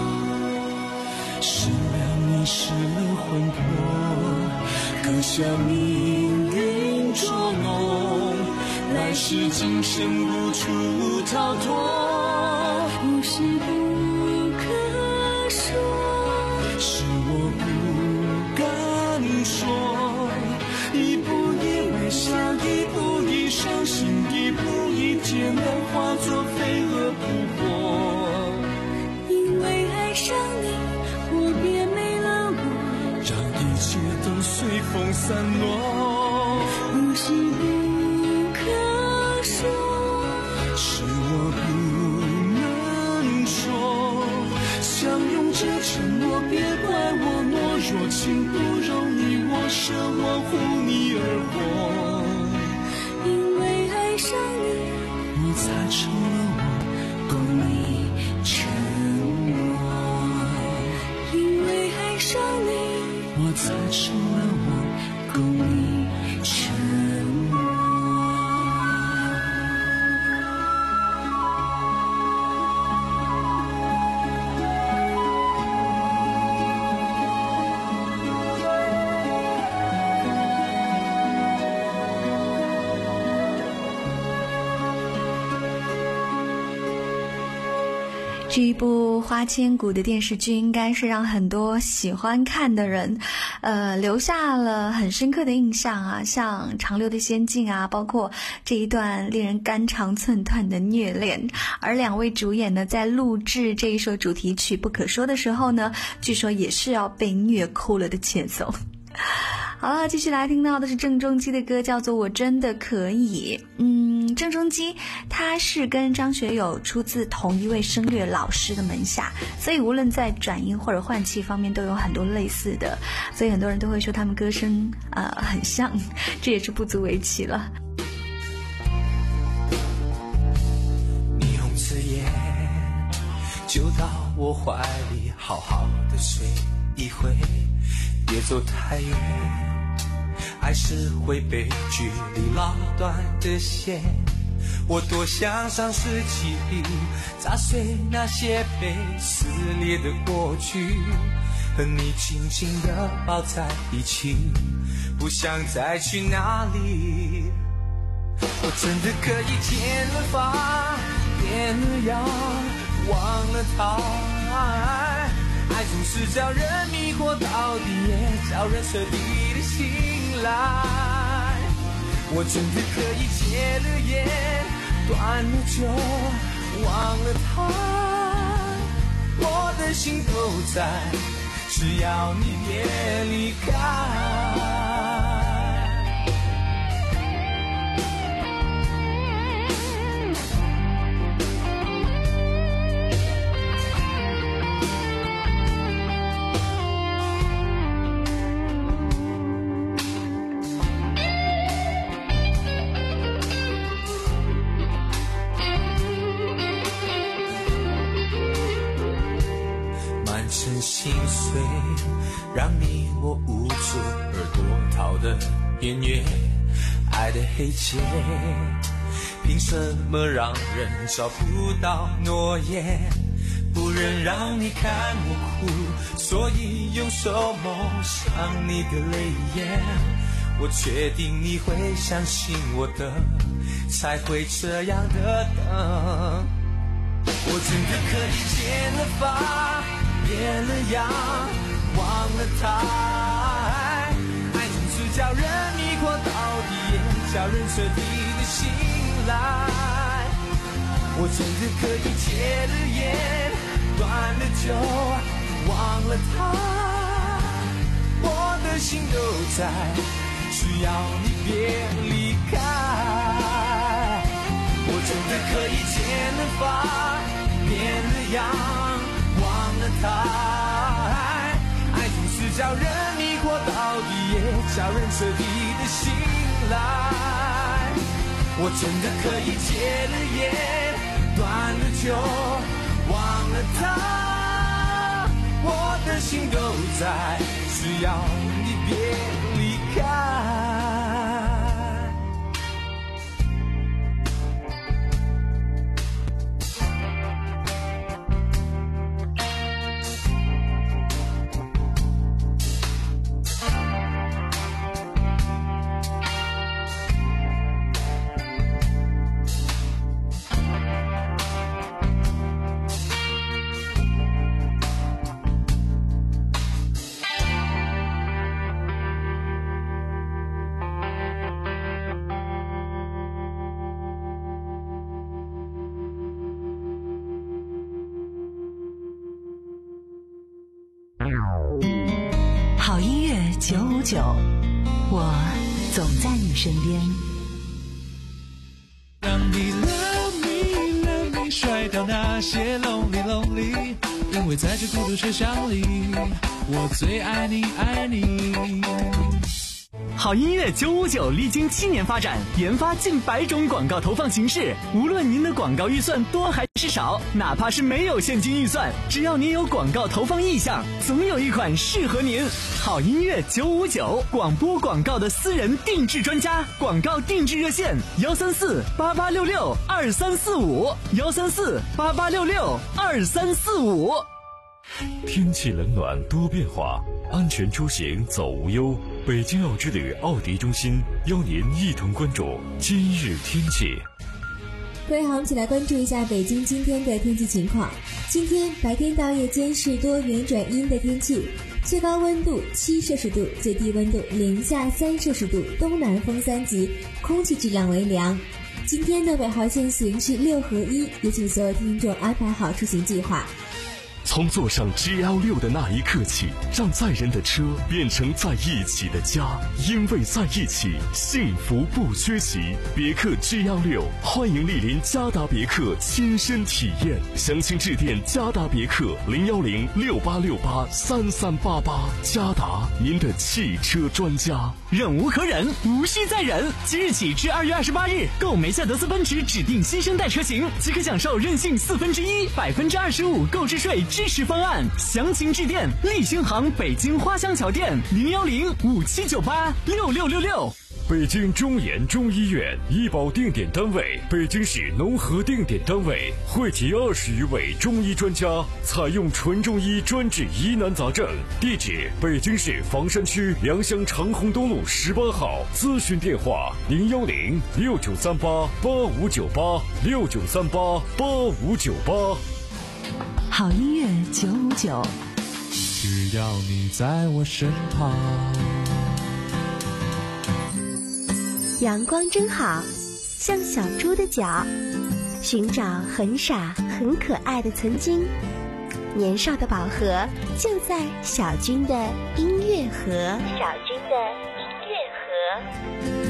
[SPEAKER 11] 失了你，失了魂魄。可笑命运捉弄，来世今生无处逃脱。
[SPEAKER 14] 不是不可说，
[SPEAKER 11] 是我不敢说。一步一微笑，一步一伤心，一步一劫难化作飞蛾扑火。
[SPEAKER 14] 因为爱上你，我便没了我，
[SPEAKER 11] 让一切都随风散落。
[SPEAKER 14] 不是不可说，
[SPEAKER 11] 是我不能说。相拥着承诺，别怪我懦弱，情不容你我舍，我护你而活。
[SPEAKER 14] 因为爱上你，
[SPEAKER 11] 我才成了我，共你沉默。
[SPEAKER 14] 因为爱上你，
[SPEAKER 11] 我才成了我，共你
[SPEAKER 19] 这一部《花千骨》的电视剧应该是让很多喜欢看的人呃，留下了很深刻的印象啊，像长留的仙境啊，包括这一段令人肝肠寸断的虐恋。而两位主演呢，在录制这一首主题曲《不可说》的时候呢，据说也是要被虐哭了的前奏。好了，继续来听到的是郑中基的歌，叫做《我真的可以》。嗯，郑中基他是跟张学友出自同一位声乐老师的门下，所以无论在转音或者换气方面都有很多类似的，所以很多人都会说他们歌声呃很像，这也是不足为奇了。
[SPEAKER 11] 霓虹刺眼，就到我怀里，好好的睡一回，别走太远，爱是会被距离拉断的线。我多想像是起笔，砸碎那些被撕裂的过去，和你紧紧地抱在一起，不想再去哪里。我真的可以剪了发，变了样，忘了他。爱总是叫人迷惑到底，也叫人彻底的醒来。我真的可以戒了烟，断了酒，忘了他。我的心都在，只要你别离开。心碎，让你我捂住耳朵逃的边缘，爱的黑结，凭什么让人找不到诺言？不忍让你看我哭，所以用手蒙上你的泪眼。我确定你会相信我的，才会这样的等。我真的可以剪了发，变了样，忘了他。爱总是叫人迷惑到底，也叫人彻底的醒来。我真的可以戒了烟，断了酒，忘了他。我的心都在，只要你别离开。我真的可以剪了发，变了样，忘了他。爱总是叫人迷惑到底，也叫人彻底的醒来。我真的可以戒了烟，断了酒，忘了他。我的心都在，只要你别离开。
[SPEAKER 9] 好音乐九五九，我总在你身边。
[SPEAKER 3] 让你 love me love me 甩掉那些 lonely lonely， 因为在这孤独车厢里，我最爱你爱你。
[SPEAKER 4] 好音乐九五九历经七年发展，研发近百种广告投放形式。无论您的广告预算多还是少，哪怕是没有现金预算，只要您有广告投放意向，总有一款适合您。好音乐九五九，广播广告的私人定制专家，广告定制热线：幺三四八八六六二三四五，幺三四八八六六二三四五。
[SPEAKER 5] 天气冷暖多变化，安全出行走无忧。北京奥之旅奥迪中心邀您一同关注今日天气。
[SPEAKER 15] 各位好，我们一起来关注一下北京今天的天气情况。今天白天到夜间是多云转阴的天气，最高温度七摄氏度，最低温度零下三摄氏度，东南风三级，空气质量为良。今天的尾号限行是六合一，也请所有听众安排好出行计划。
[SPEAKER 20] 从坐上 G L 六 的那一刻起，让载人的车变成在一起的家，因为在一起，幸福不缺席。别克 G L 六，欢迎莅临嘉达别克亲身体验，详情致电嘉达别克零幺零六八六八三三八八。嘉达，您的汽车专家。
[SPEAKER 4] 忍无可忍，无需再忍。即日起至二月二十八日，购梅赛德斯奔驰指定新生代车型，即可享受任性四分之一、百分之二十五购置税支持方案。详情致电立星行北京花乡桥店零幺零五七九八六六六六。
[SPEAKER 5] 北京中研中医院医保定点单位，北京市农合定点单位，汇集二十余位中医专家，采用纯中医专治疑难杂症。地址：北京市房山区良乡长虹东路十八号。咨询电话：零幺零六九三八八五九八六九三八八五九八。
[SPEAKER 9] 好音乐九五九，
[SPEAKER 3] 只要你在我身旁。
[SPEAKER 12] 阳光真好，像小猪的脚，寻找很傻很可爱的曾经。年少的宝盒就在小军的音乐盒。小军的音乐盒。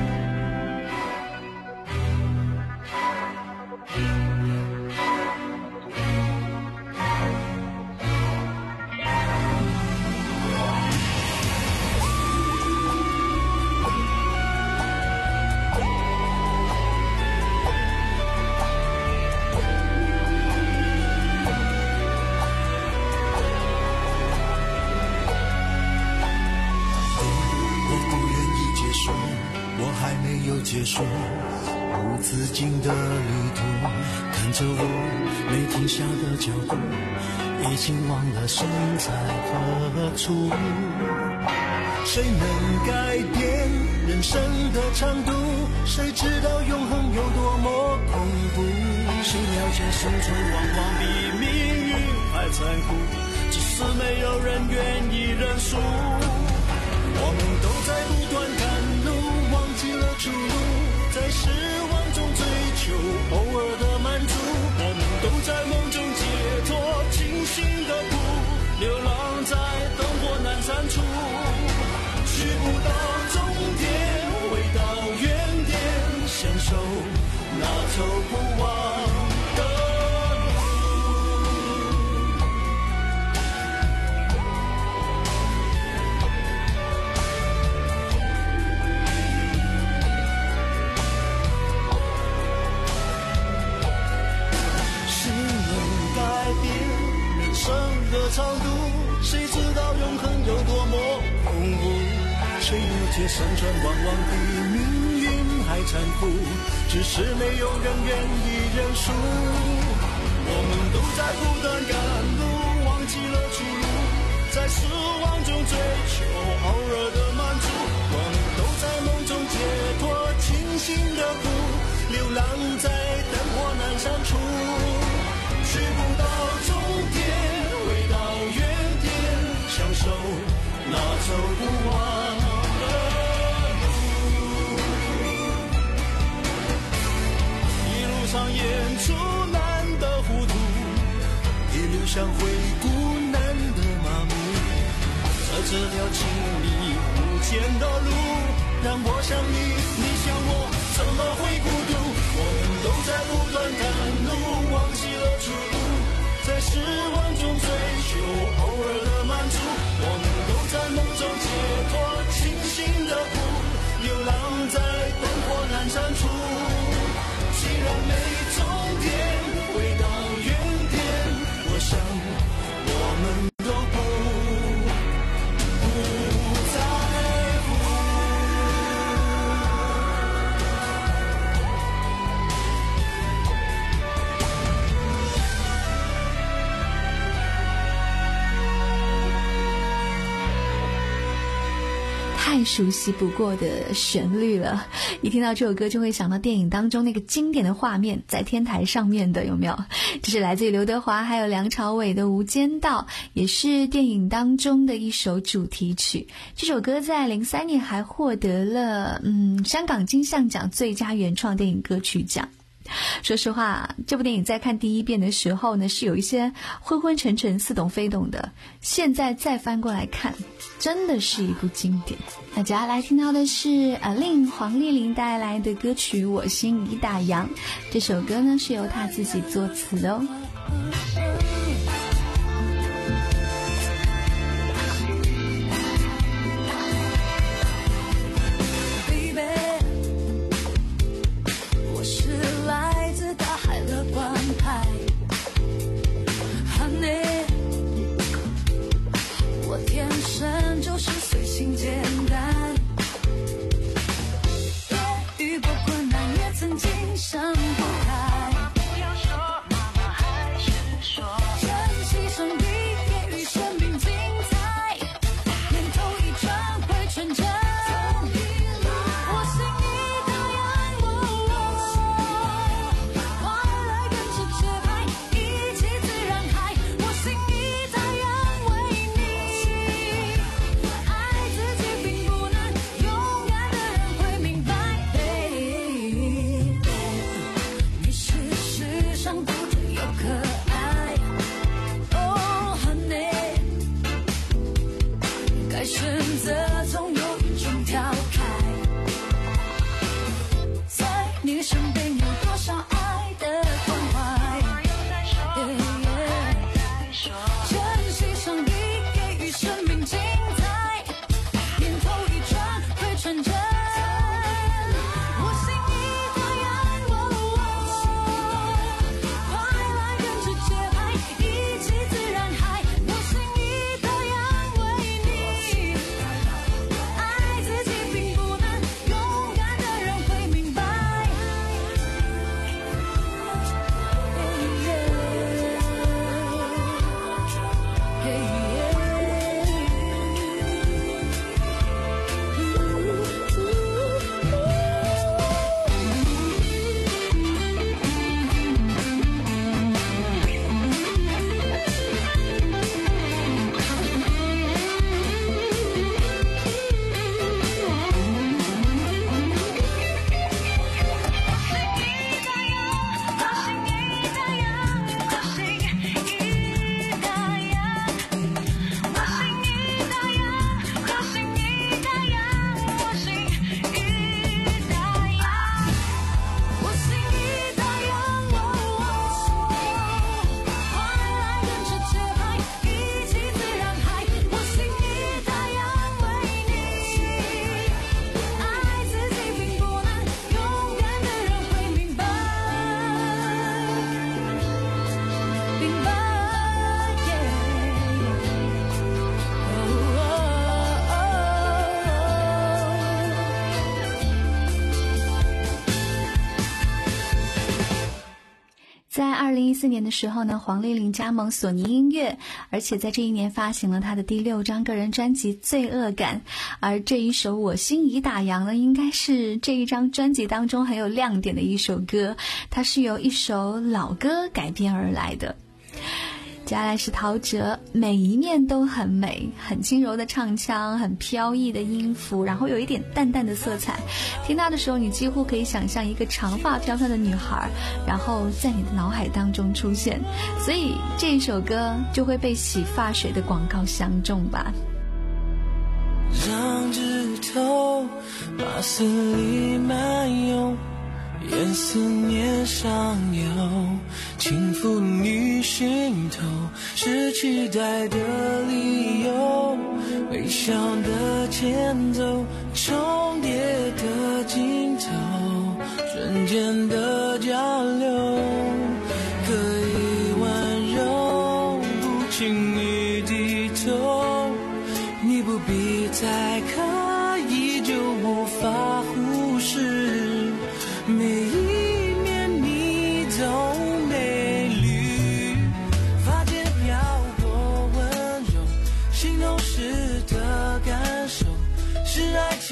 [SPEAKER 11] 结束无止境的旅途，看着我没停下的脚步，已经忘了身在何处。谁能改变人生的长度？谁知道永恒有多么恐怖？谁了解生存往往比命运还残酷，只是没有人愿意认输。我们都在不断赶路，忘记了出路，在失望中追求偶尔的满足。我们都在梦中解脱清醒的苦，流浪在灯火阑珊处，去不到终点，回到原点，享受那走不完的长度，谁知道永恒有多么恐怖？谁了解山川往往比命运还残酷，只是没有人愿意认输。我们都在不断赶路，忘记了出路，在失望中追求偶尔的满足。我们都在梦中解脱清醒的苦，流浪在灯火阑珊处，去不到终点，享受那走不完的路，一路上演出难的糊涂，一路上回顾难的麻木，在这条经历无间的路，让我想你，你想我，怎么会孤独？我们都在不断赶路，忘记了出路，在失望中追求偶尔的满足。我们都在梦中解脱清醒的苦，流浪在灯火阑珊处。既然没终点，回到原点，我想我们都不不在乎。
[SPEAKER 19] 熟悉不过的旋律了。一听到这首歌就会想到电影当中那个经典的画面，在天台上面的，有没有？这是来自于刘德华还有梁朝伟的《无间道》，也是电影当中的一首主题曲。这首歌在零三年还获得了嗯香港金像奖最佳原创电影歌曲奖。说实话，这部电影在看第一遍的时候呢，是有一些昏昏沉沉似懂非懂的，现在再翻过来看，真的是一部经典。那接下来听到的是阿令黄丽玲带来的歌曲《我心已打烊》，这首歌呢是由她自己作词的哦。在二零一四年的时候呢，黄丽玲加盟索尼音乐，而且在这一年发行了她的第六张个人专辑《罪恶感》，而这一首《我心已打烊》呢，应该是这一张专辑当中很有亮点的一首歌，它是由一首老歌改编而来的。接下来是陶喆，每一面都很美，很轻柔的唱腔，很飘逸的音符，然后有一点淡淡的色彩。听它的时候，你几乎可以想象一个长发飘飘的女孩，然后在你的脑海当中出现，所以这一首歌就会被洗发水的广告相中吧。
[SPEAKER 11] 让指头把思里漫游，沿思念上游，轻抚你心头，是期待的理由，微笑的前奏，重叠的镜头，瞬间的交流，可以温柔，不轻易低头，你不必再刻意，就无法忽视，每一面你都美丽，发间飘过温柔，心动时的感受，是爱情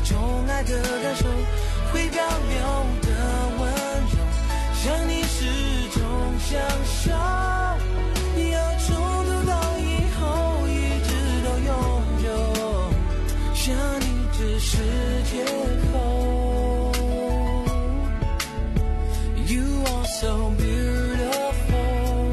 [SPEAKER 11] 宠爱的感受，会漂流的温柔，想你是种享受，要冲突到以后一直都永久，想你只是借口。 You are so beautiful，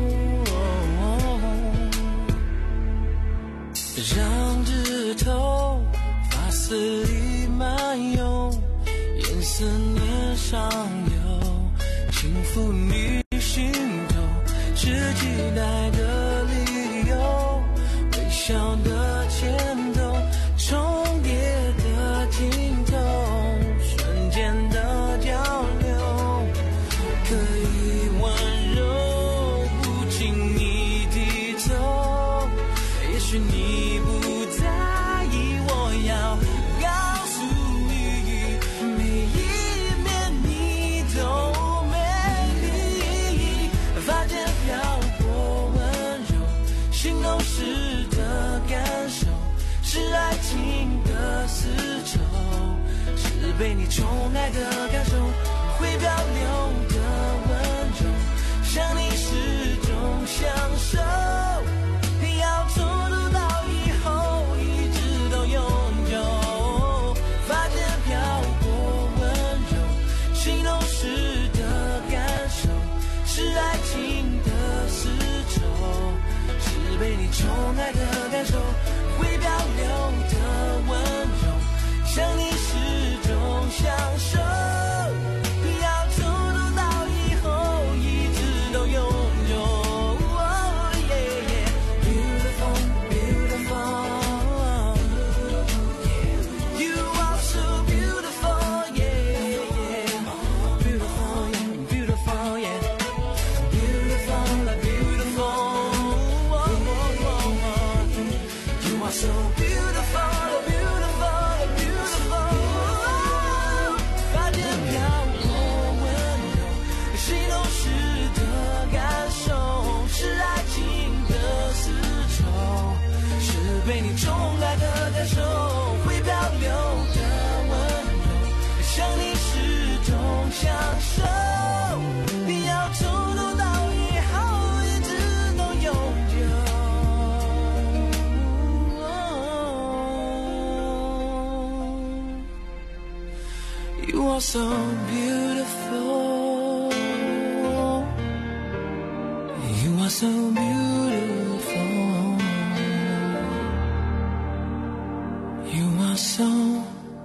[SPEAKER 11] 让指头发丝里漫游，沿思念上游，轻抚你心头，是期待的理由，微笑的前头，重叠的镜头，瞬间的交流，可以温柔不轻易低头，也许你不在意，我要告诉你，每一面你都美丽，发间飘过温柔，心动时的感受，是爱情的丝绸，是被你宠爱的感受，会漂流的温柔，想你是种享受，要冲突到以后一直都永久，发间飘过温柔，心动时的感受，是爱情的丝绸，是被你宠爱的感受，会漂流的温柔，想你是种享受，要冲突到以后一直都永久。Oh, yeah, yeah. Beautiful, beautiful. You are so beautiful, yeah, yeah. Beautiful, yeah, beautiful, yeah. Beautiful, like beautiful. Oh, oh, oh, oh. You are so beautiful, beautiful, beautiful. 发间飘过温柔，心动时的感受，是爱情的丝绸，是被你宠爱的感受，会漂流的温柔，想你是种享受，要冲突到以后一直都永久。You are so beautiful. You are so beautiful. You are so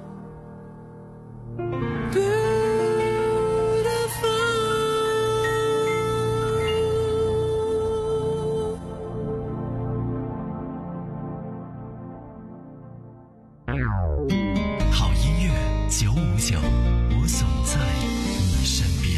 [SPEAKER 11] beautiful.
[SPEAKER 2] 好音乐九五九，我总在你身边。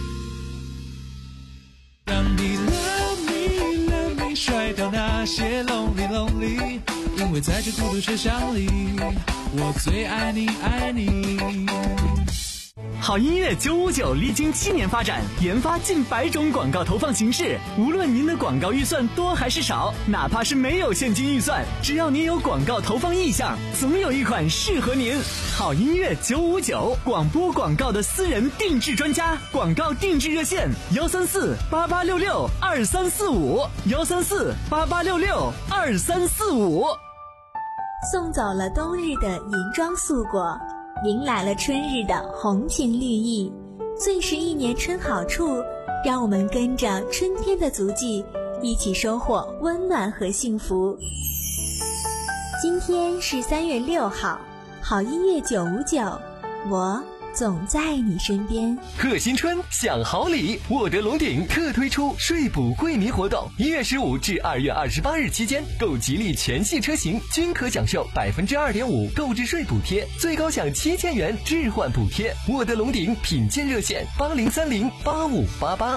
[SPEAKER 3] 让你 love me love me 甩掉那些 lonely lonely， 因为在这孤独车厢里，我最爱你爱你。
[SPEAKER 4] 好音乐九五九历经七年发展，研发近百种广告投放形式。无论您的广告预算多还是少，哪怕是没有现金预算，只要您有广告投放意向，总有一款适合您。好音乐九五九，广播广告的私人定制专家，广告定制热线：幺三四八八六六二三四五，幺三四八八六六二三四五。
[SPEAKER 15] 送走了冬日的银装素裹，迎来了春日的红情绿意，最是一年春好处，让我们跟着春天的足迹，一起收获温暖和幸福。今天是三月六号，好音乐九五九，我总在你身边。
[SPEAKER 16] 贺新春享好礼，沃德龙鼎特推出税补惠民活动，一月十五至二月二十八日期间，购吉利全系车型均可享受百分之二点五购置税补贴，最高享七千元置换补贴。沃德龙鼎品鉴热线：八零三零八五八八。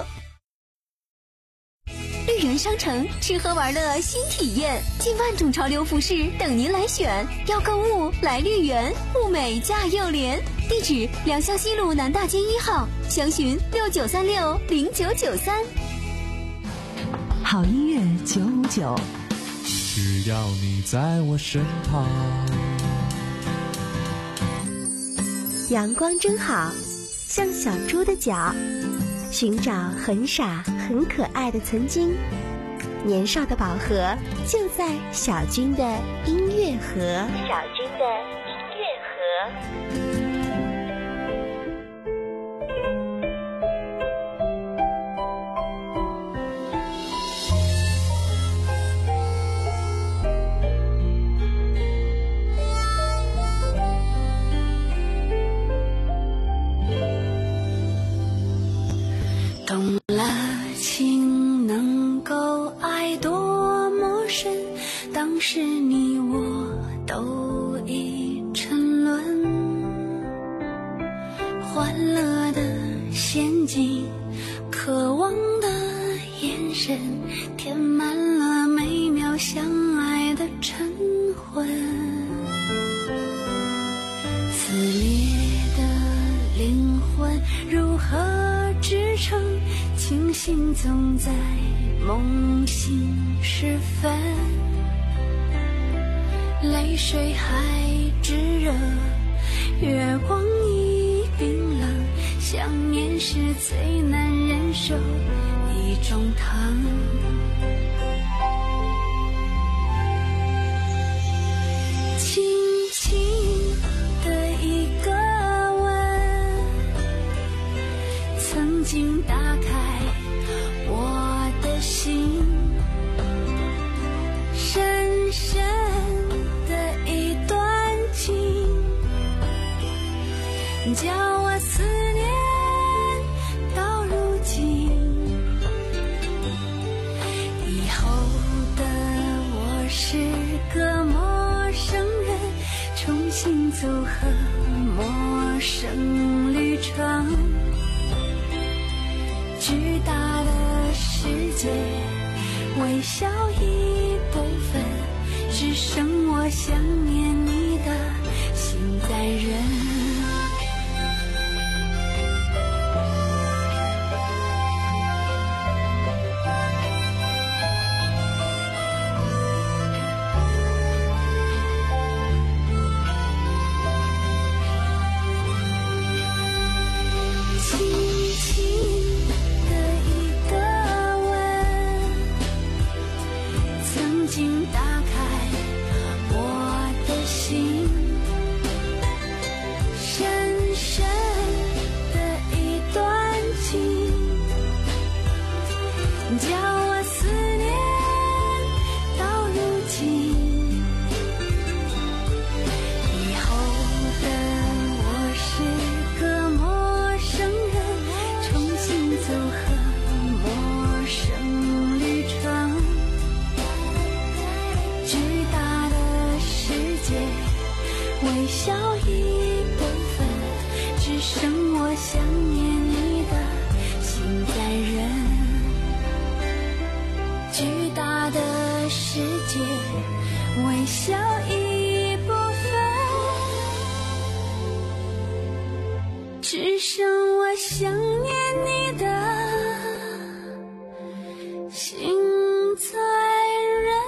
[SPEAKER 12] 绿园商城吃喝玩乐新体验，近万种潮流服饰等您来选。要购物来绿园，物美价又廉。地址：良校西路南大街一号，详询六九三六零九九三。
[SPEAKER 9] 好音乐九五九，
[SPEAKER 3] 只要你在我身旁。
[SPEAKER 21] 阳光真好，像小猪的脚，寻找很傻很可爱的曾经。年少的宝盒就在小军的音乐盒。小军的音乐盒。
[SPEAKER 14] 懂了情能够爱多么深，当时你我都已沉沦。欢乐的陷阱，渴望的眼神，填满了每秒相爱的晨昏。撕裂的灵魂如何支撑？清醒总在梦醒时分，泪水还炙热，月光已冰冷，想念是最难忍受一种疼。轻轻的一个吻，曾经打开我的心，深深的一段情，叫我思念到如今。以后的我是个陌生人，重新组合陌生旅程。巨大的世界，微小一部分，只剩我想念你的心在人。微小一部分，只剩我想念你的心在人。巨大的世界，微小一部分，只剩我想念你的心在人。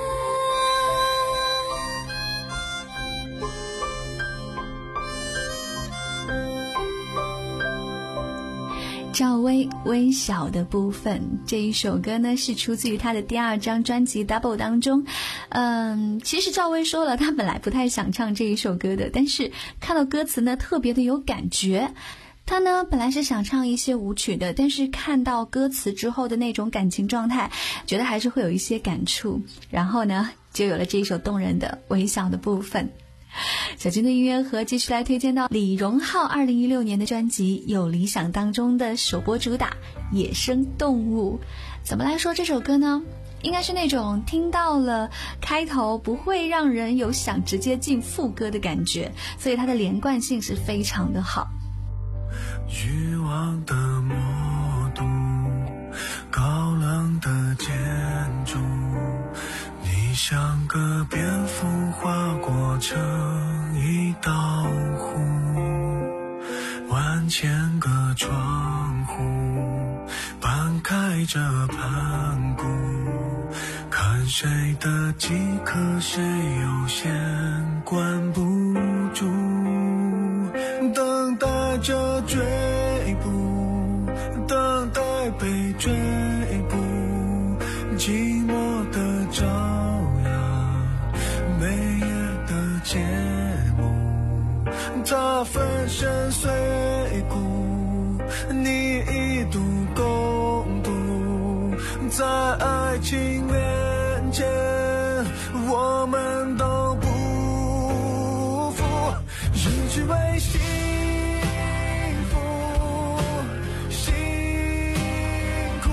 [SPEAKER 19] 赵薇微小的部分，这一首歌呢是出自于她的第二张专辑 Double 当中。嗯，其实赵薇说了，她本来不太想唱这一首歌的，但是看到歌词呢特别的有感觉。她呢本来是想唱一些舞曲的，但是看到歌词之后的那种感情状态，觉得还是会有一些感触，然后呢就有了这一首动人的微小的部分。小军的音乐盒继续来推荐到李荣浩二零一六年的专辑《有理想》当中的首播主打《野生动物》。怎么来说这首歌呢？应该是那种听到了开头不会让人有想直接进副歌的感觉，所以它的连贯性是非常的好。
[SPEAKER 11] 欲望的魔都，高冷的建筑，你像个蝙蝠划过这一道湖，万千个窗户半开着盘古，看谁的饥渴谁优先管不住，等待着追捕，等待被追捕，寂寞的朝阳，每夜的节目，它粉身碎骨，你一度共度，在爱情面前我们都不服，日子为幸福辛苦，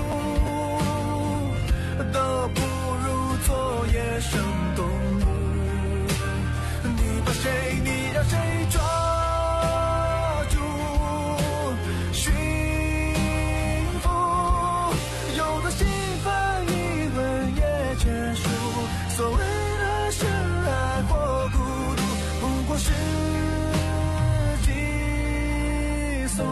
[SPEAKER 11] 倒不如做野生动物，你把谁你让谁抓住幸福，有的兴奋一吻也结束，所谓的深爱或孤独不过是寄宿。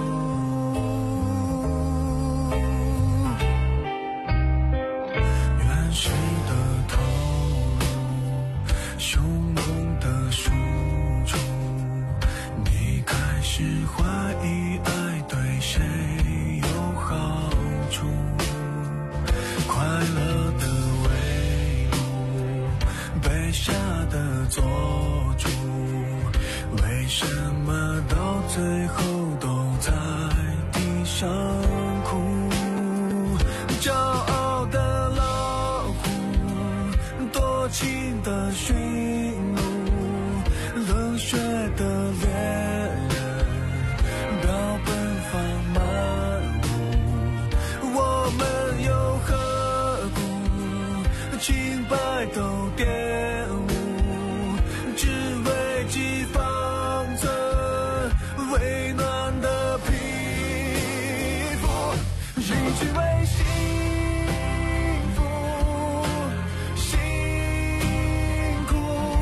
[SPEAKER 11] 原始的投入，凶猛的输出，你开始怀疑爱对谁有好处，快乐的围路，被吓得做主，为什么到最后都在地上哭？骄傲的老虎，多情的驯鹿，冷血的猎人，标本放满屋，我们又何苦清白都玷污，只为寄放着温暖的皮肤，日子为幸福辛苦，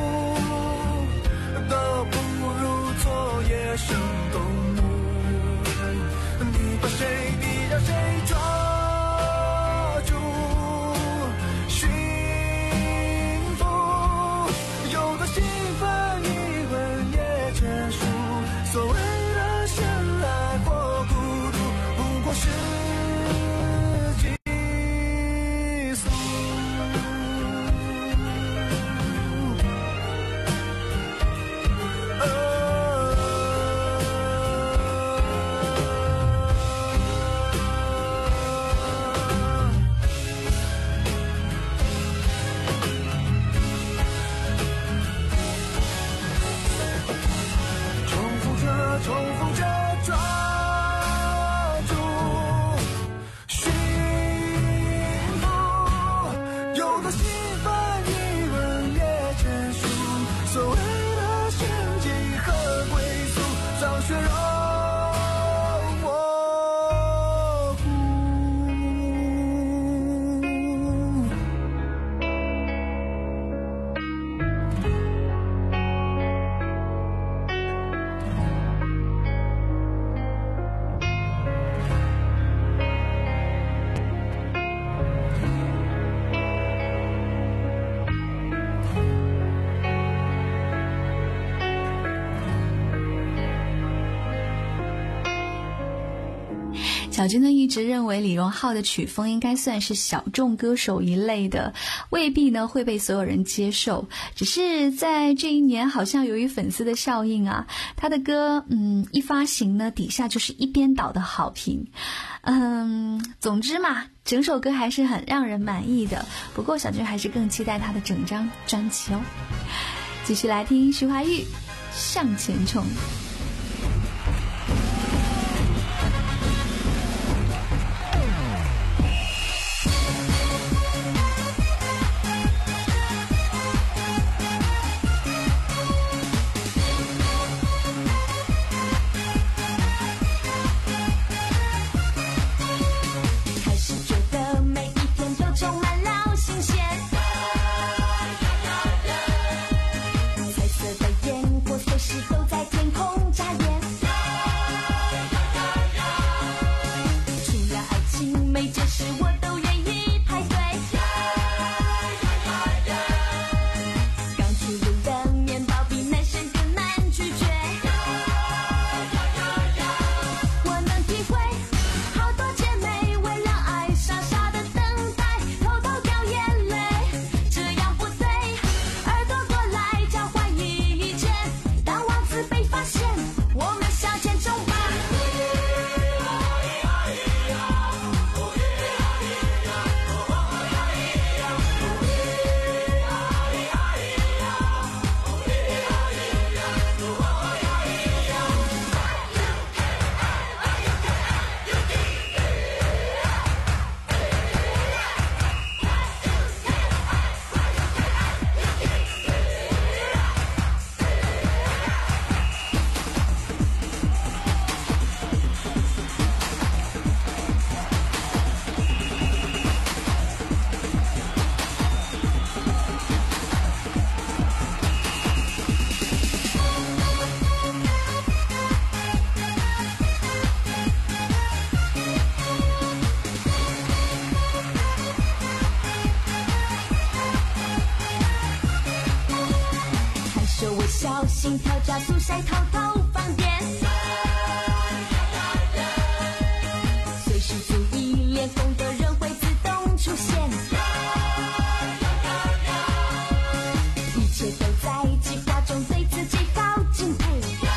[SPEAKER 11] 倒不如做野生动物，你把谁你让谁抓住幸福，有的兴奋一吻也结束，所谓的深爱或孤独不过是寄宿。重复着，重复着，抓住幸福，有的兴奋一吻也结束，所谓的陷阱和归宿，早血肉模糊。
[SPEAKER 19] 小军呢一直认为李荣浩的曲风应该算是小众歌手一类的，未必呢会被所有人接受。只是在这一年，好像由于粉丝的效应啊，他的歌嗯一发行呢，底下就是一边倒的好评。嗯，总之嘛，整首歌还是很让人满意的。不过小军还是更期待他的整张专辑哦。继续来听徐怀钰《向前冲》。
[SPEAKER 14] 彩色的烟火随时都在天空。
[SPEAKER 13] 心跳加速，晒透透放电，随时注意，脸红的人会自动出现，一切都在计划中，对自己好敬佩。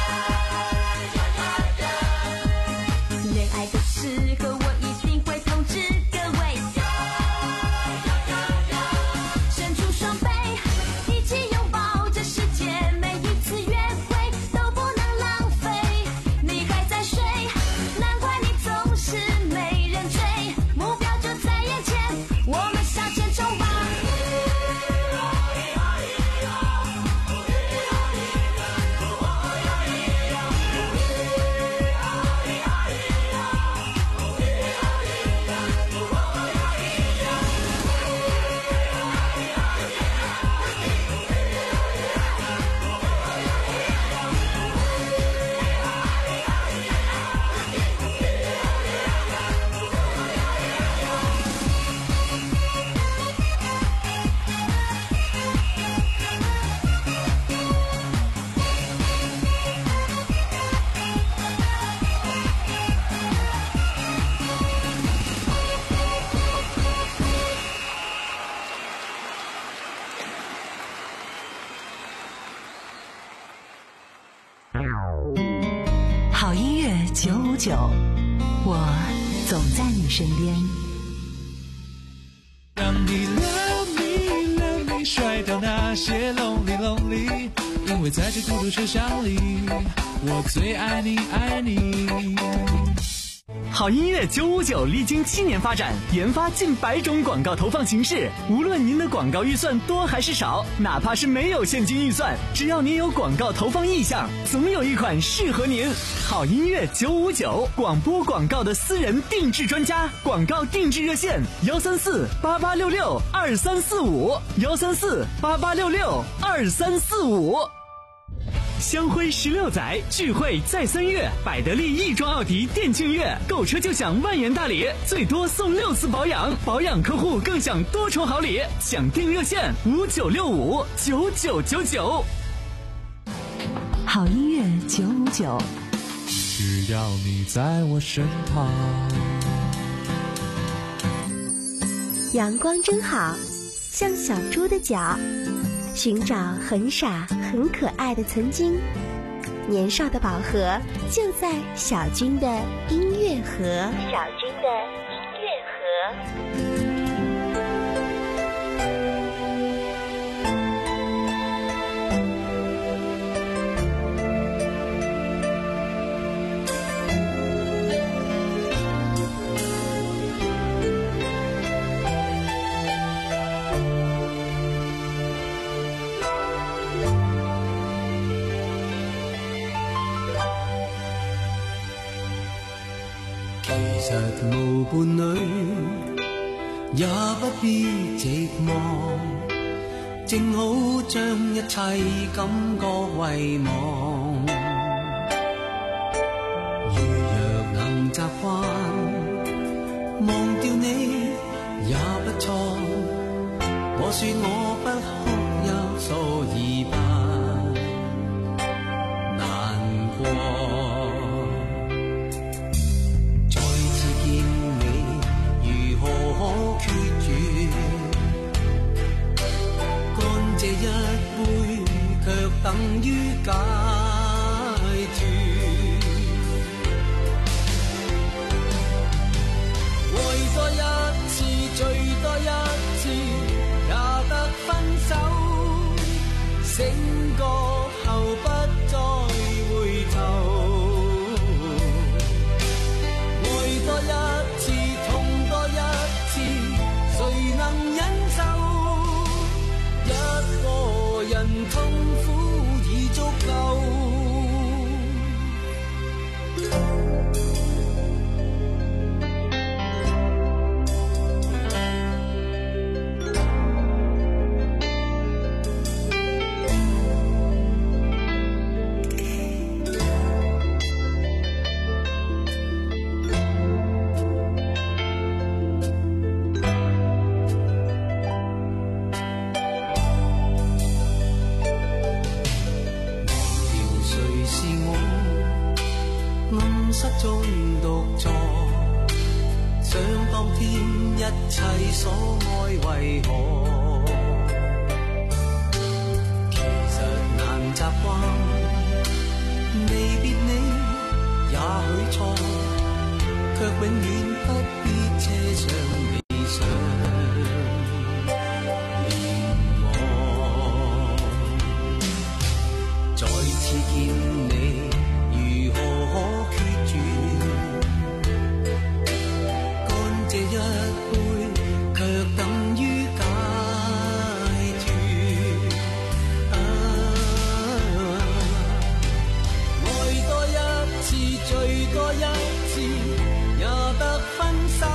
[SPEAKER 13] 恋爱的时候，我一定会通知各位，伸出双臂，一起拥抱这世界，每一次约会都不能浪费。你还在睡，难怪你总是没人追，目标就在眼前，我们向前冲吧。
[SPEAKER 9] 好音乐九五九，我总在你身边。
[SPEAKER 3] 让你 love me love me 甩掉那些 lonely lonely， 因为在这孤独车厢里，我最爱你爱你。
[SPEAKER 4] 好音乐九五九历经七年发展，研发近百种广告投放形式。无论您的广告预算多还是少，哪怕是没有现金预算，只要您有广告投放意向，总有一款适合您。好音乐九五九，广播广告的私人定制专家，广告定制热线：幺三四八八六六二三四五，幺三四八八六六二三四五。香辉十六载，聚会在三月，百得利亦庄奥迪店庆月，购车就享万元大礼，最多送六次保养，保养客户更享多重好礼。想订热线五九六五九九九九。
[SPEAKER 9] 好音乐九五九，
[SPEAKER 3] 只要你在我身旁。
[SPEAKER 21] 阳光真好，像小猪的脚，寻找很傻很可爱的曾经。年少的宝盒就在小军的音乐盒。小军的音乐盒。
[SPEAKER 11] 其實無伴侶，也不必寂寞，正好將一切感覺遺忘。如若能習慣，忘掉你也不錯。我說我不哭憂，所以不難過。一杯卻等於解脫，愛多一次，醉多一次，也得分手。醒覺後不再回頭，愛多一次，痛多一次，誰能忍受？一個人痛苦已足夠。 暗室中独坐，想當天一切所愛為何？其實難習慣，未別你也許錯，卻永遠不必奢想理想連我。再次見你，如何可決絕？乾這一杯，卻等於解脫。啊，愛多一次，醉多一次，也得分手。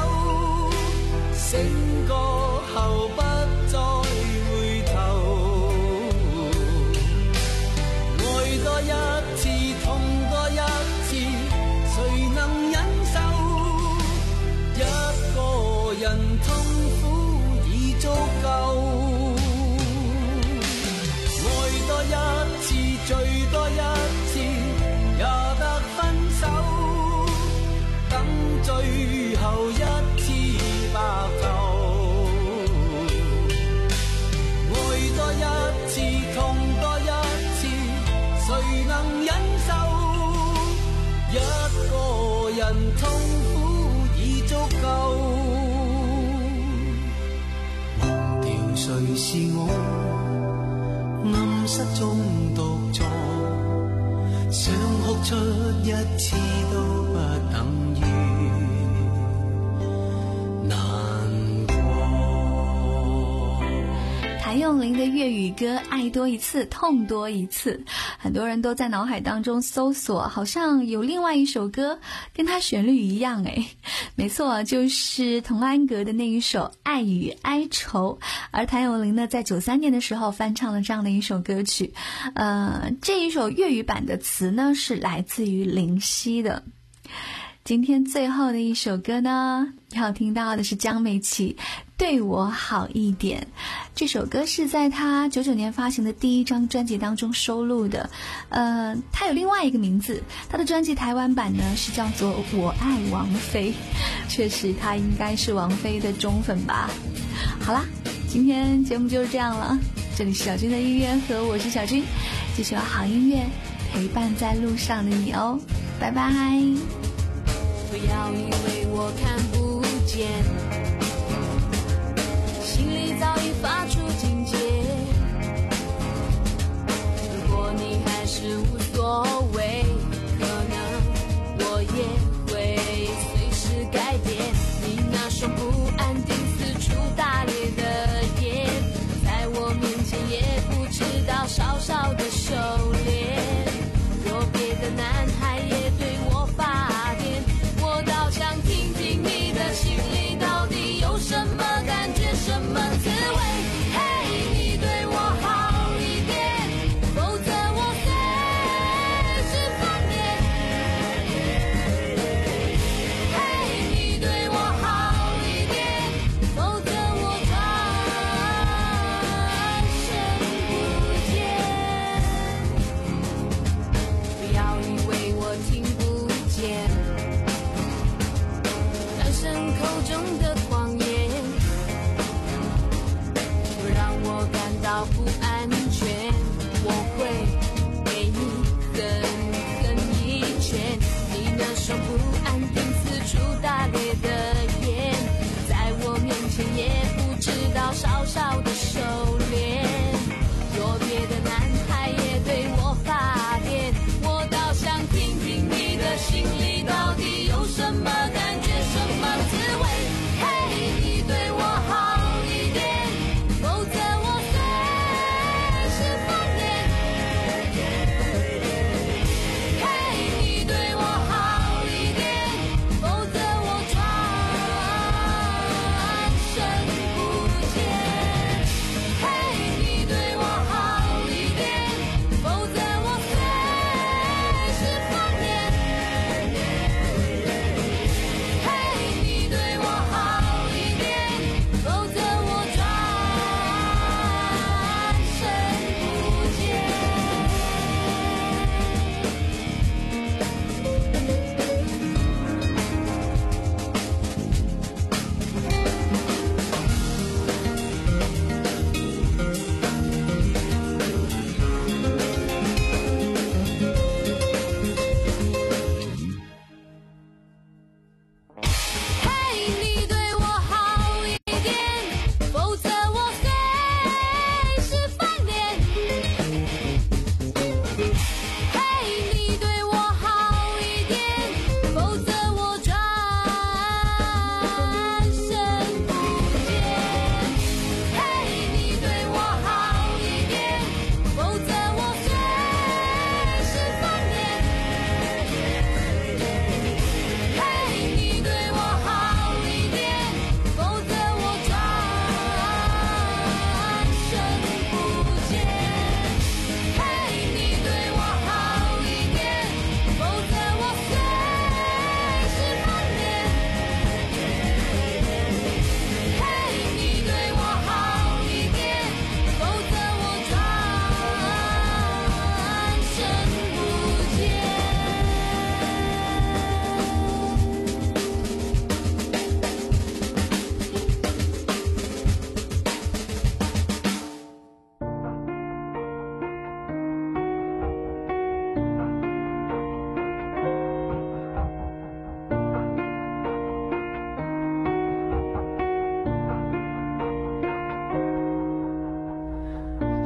[SPEAKER 11] 醒過後不再回頭，愛多一次，痛多一次，誰能忍受？一個人痛苦已足夠。愛多一次，醉多一次，也得分手。等最後一次白頭。愛多一次，痛多一次，誰能忍受？一個人痛苦已足夠。忘掉誰是我，暗室中獨坐，想哭出一次都不等於難過。
[SPEAKER 19] 谭咏麟的粤语歌《爱多一次，痛多一次》，很多人都在脑海当中搜索，好像有另外一首歌跟它旋律一样诶。没错，就是童安格的那一首《爱与哀愁》，而谭咏麟呢，在九三年的时候翻唱了这样的一首歌曲。呃，这一首粤语版的词呢，是来自于林夕的。今天最后的一首歌呢，要听到的是江美琪对我好一点。这首歌是在他九九年发行的第一张专辑当中收录的，呃，他有另外一个名字，他的专辑台湾版呢是叫做我爱王菲。确实他应该是王菲的忠粉吧。好啦，今天节目就是这样了，这里是小军的音乐盒，我是小军，继续有好音乐陪伴在路上的你哦，拜拜。
[SPEAKER 13] 不要以为我看不见，心里早已发出警戒。如果你还是无所谓，可能我也会随时改变。你那双不安定四处打猎的眼，在我面前也不知道稍稍的收敛。若别的男孩也对我发癫，我倒想听听你的心里到底有什么感觉，什么滋味。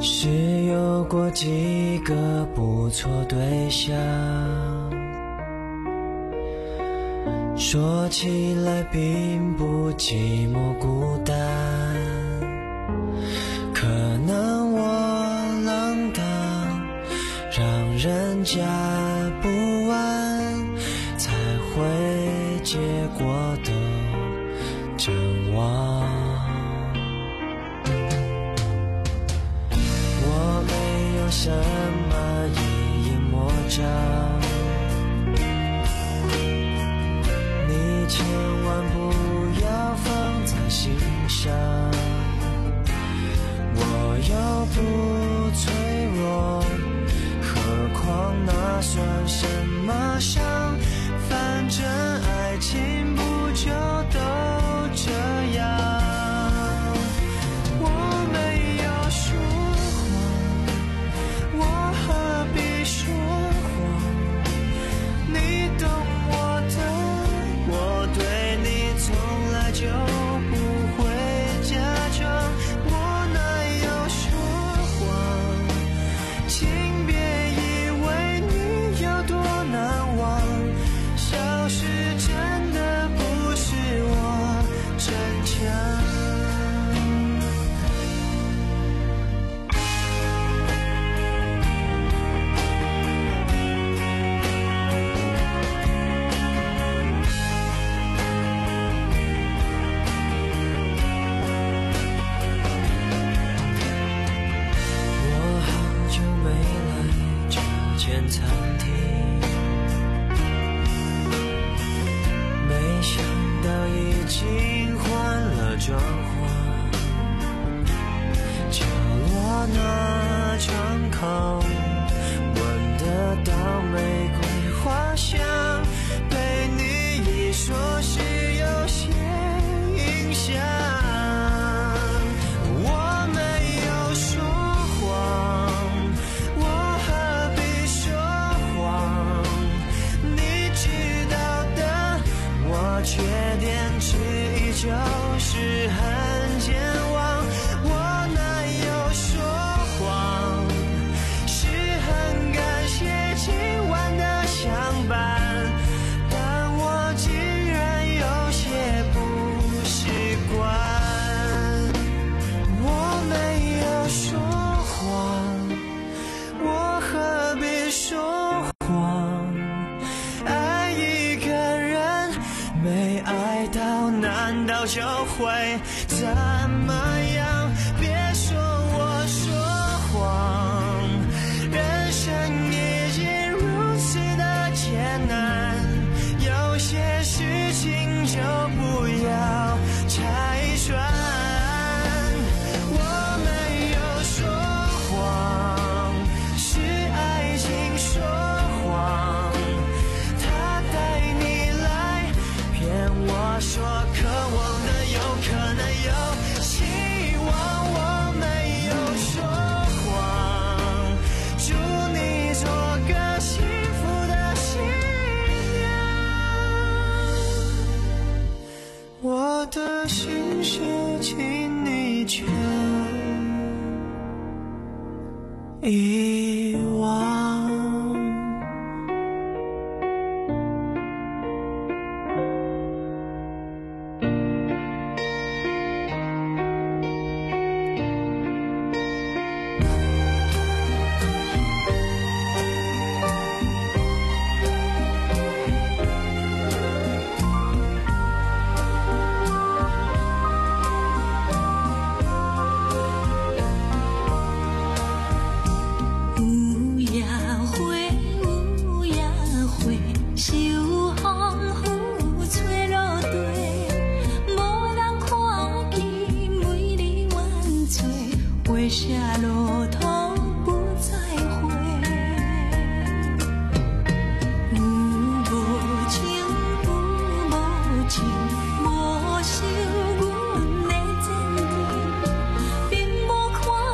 [SPEAKER 10] 是有过几个不错对象，说起来并不寂寞孤单，可能我浪荡，让人家不安，才会结果都阵亡。我没有什么一眼魔障，你千万不要放在心上，我又不脆弱，何况那算什么伤，反正爱情不就都这样。我没有说谎，我何必说谎，你懂我的，我对你从来就不会假装，我哪有说谎，请别以为你有多难忘，消失真的不是我逞强。我好久没来这间餐厅，没想到已经换了装潢，角落那窗口闻得到玫瑰花香，被你一说是有些影响。我没有说谎，我何必说谎，你知道的，我缺点之一就是很健忘，我哪有说谎，是很感谢今晚的相伴，但我竟然有些不习惯。我没有说谎，我何必说谎，爱一个人没爱到，难道就会怎么样？别说我说谎，人生已经如此的艰难，有些事情就不要拆穿。我没有说谎，是爱情说谎，他带你来骗我说渴望的有可能有希望。我没有说谎，祝你做个幸福的新娘，我的心事请你就遗忘。
[SPEAKER 13] 有夜花，有夜花，是有风雨吹落地，无人看见美丽万岁，画下路途不再回。有无情，有无情。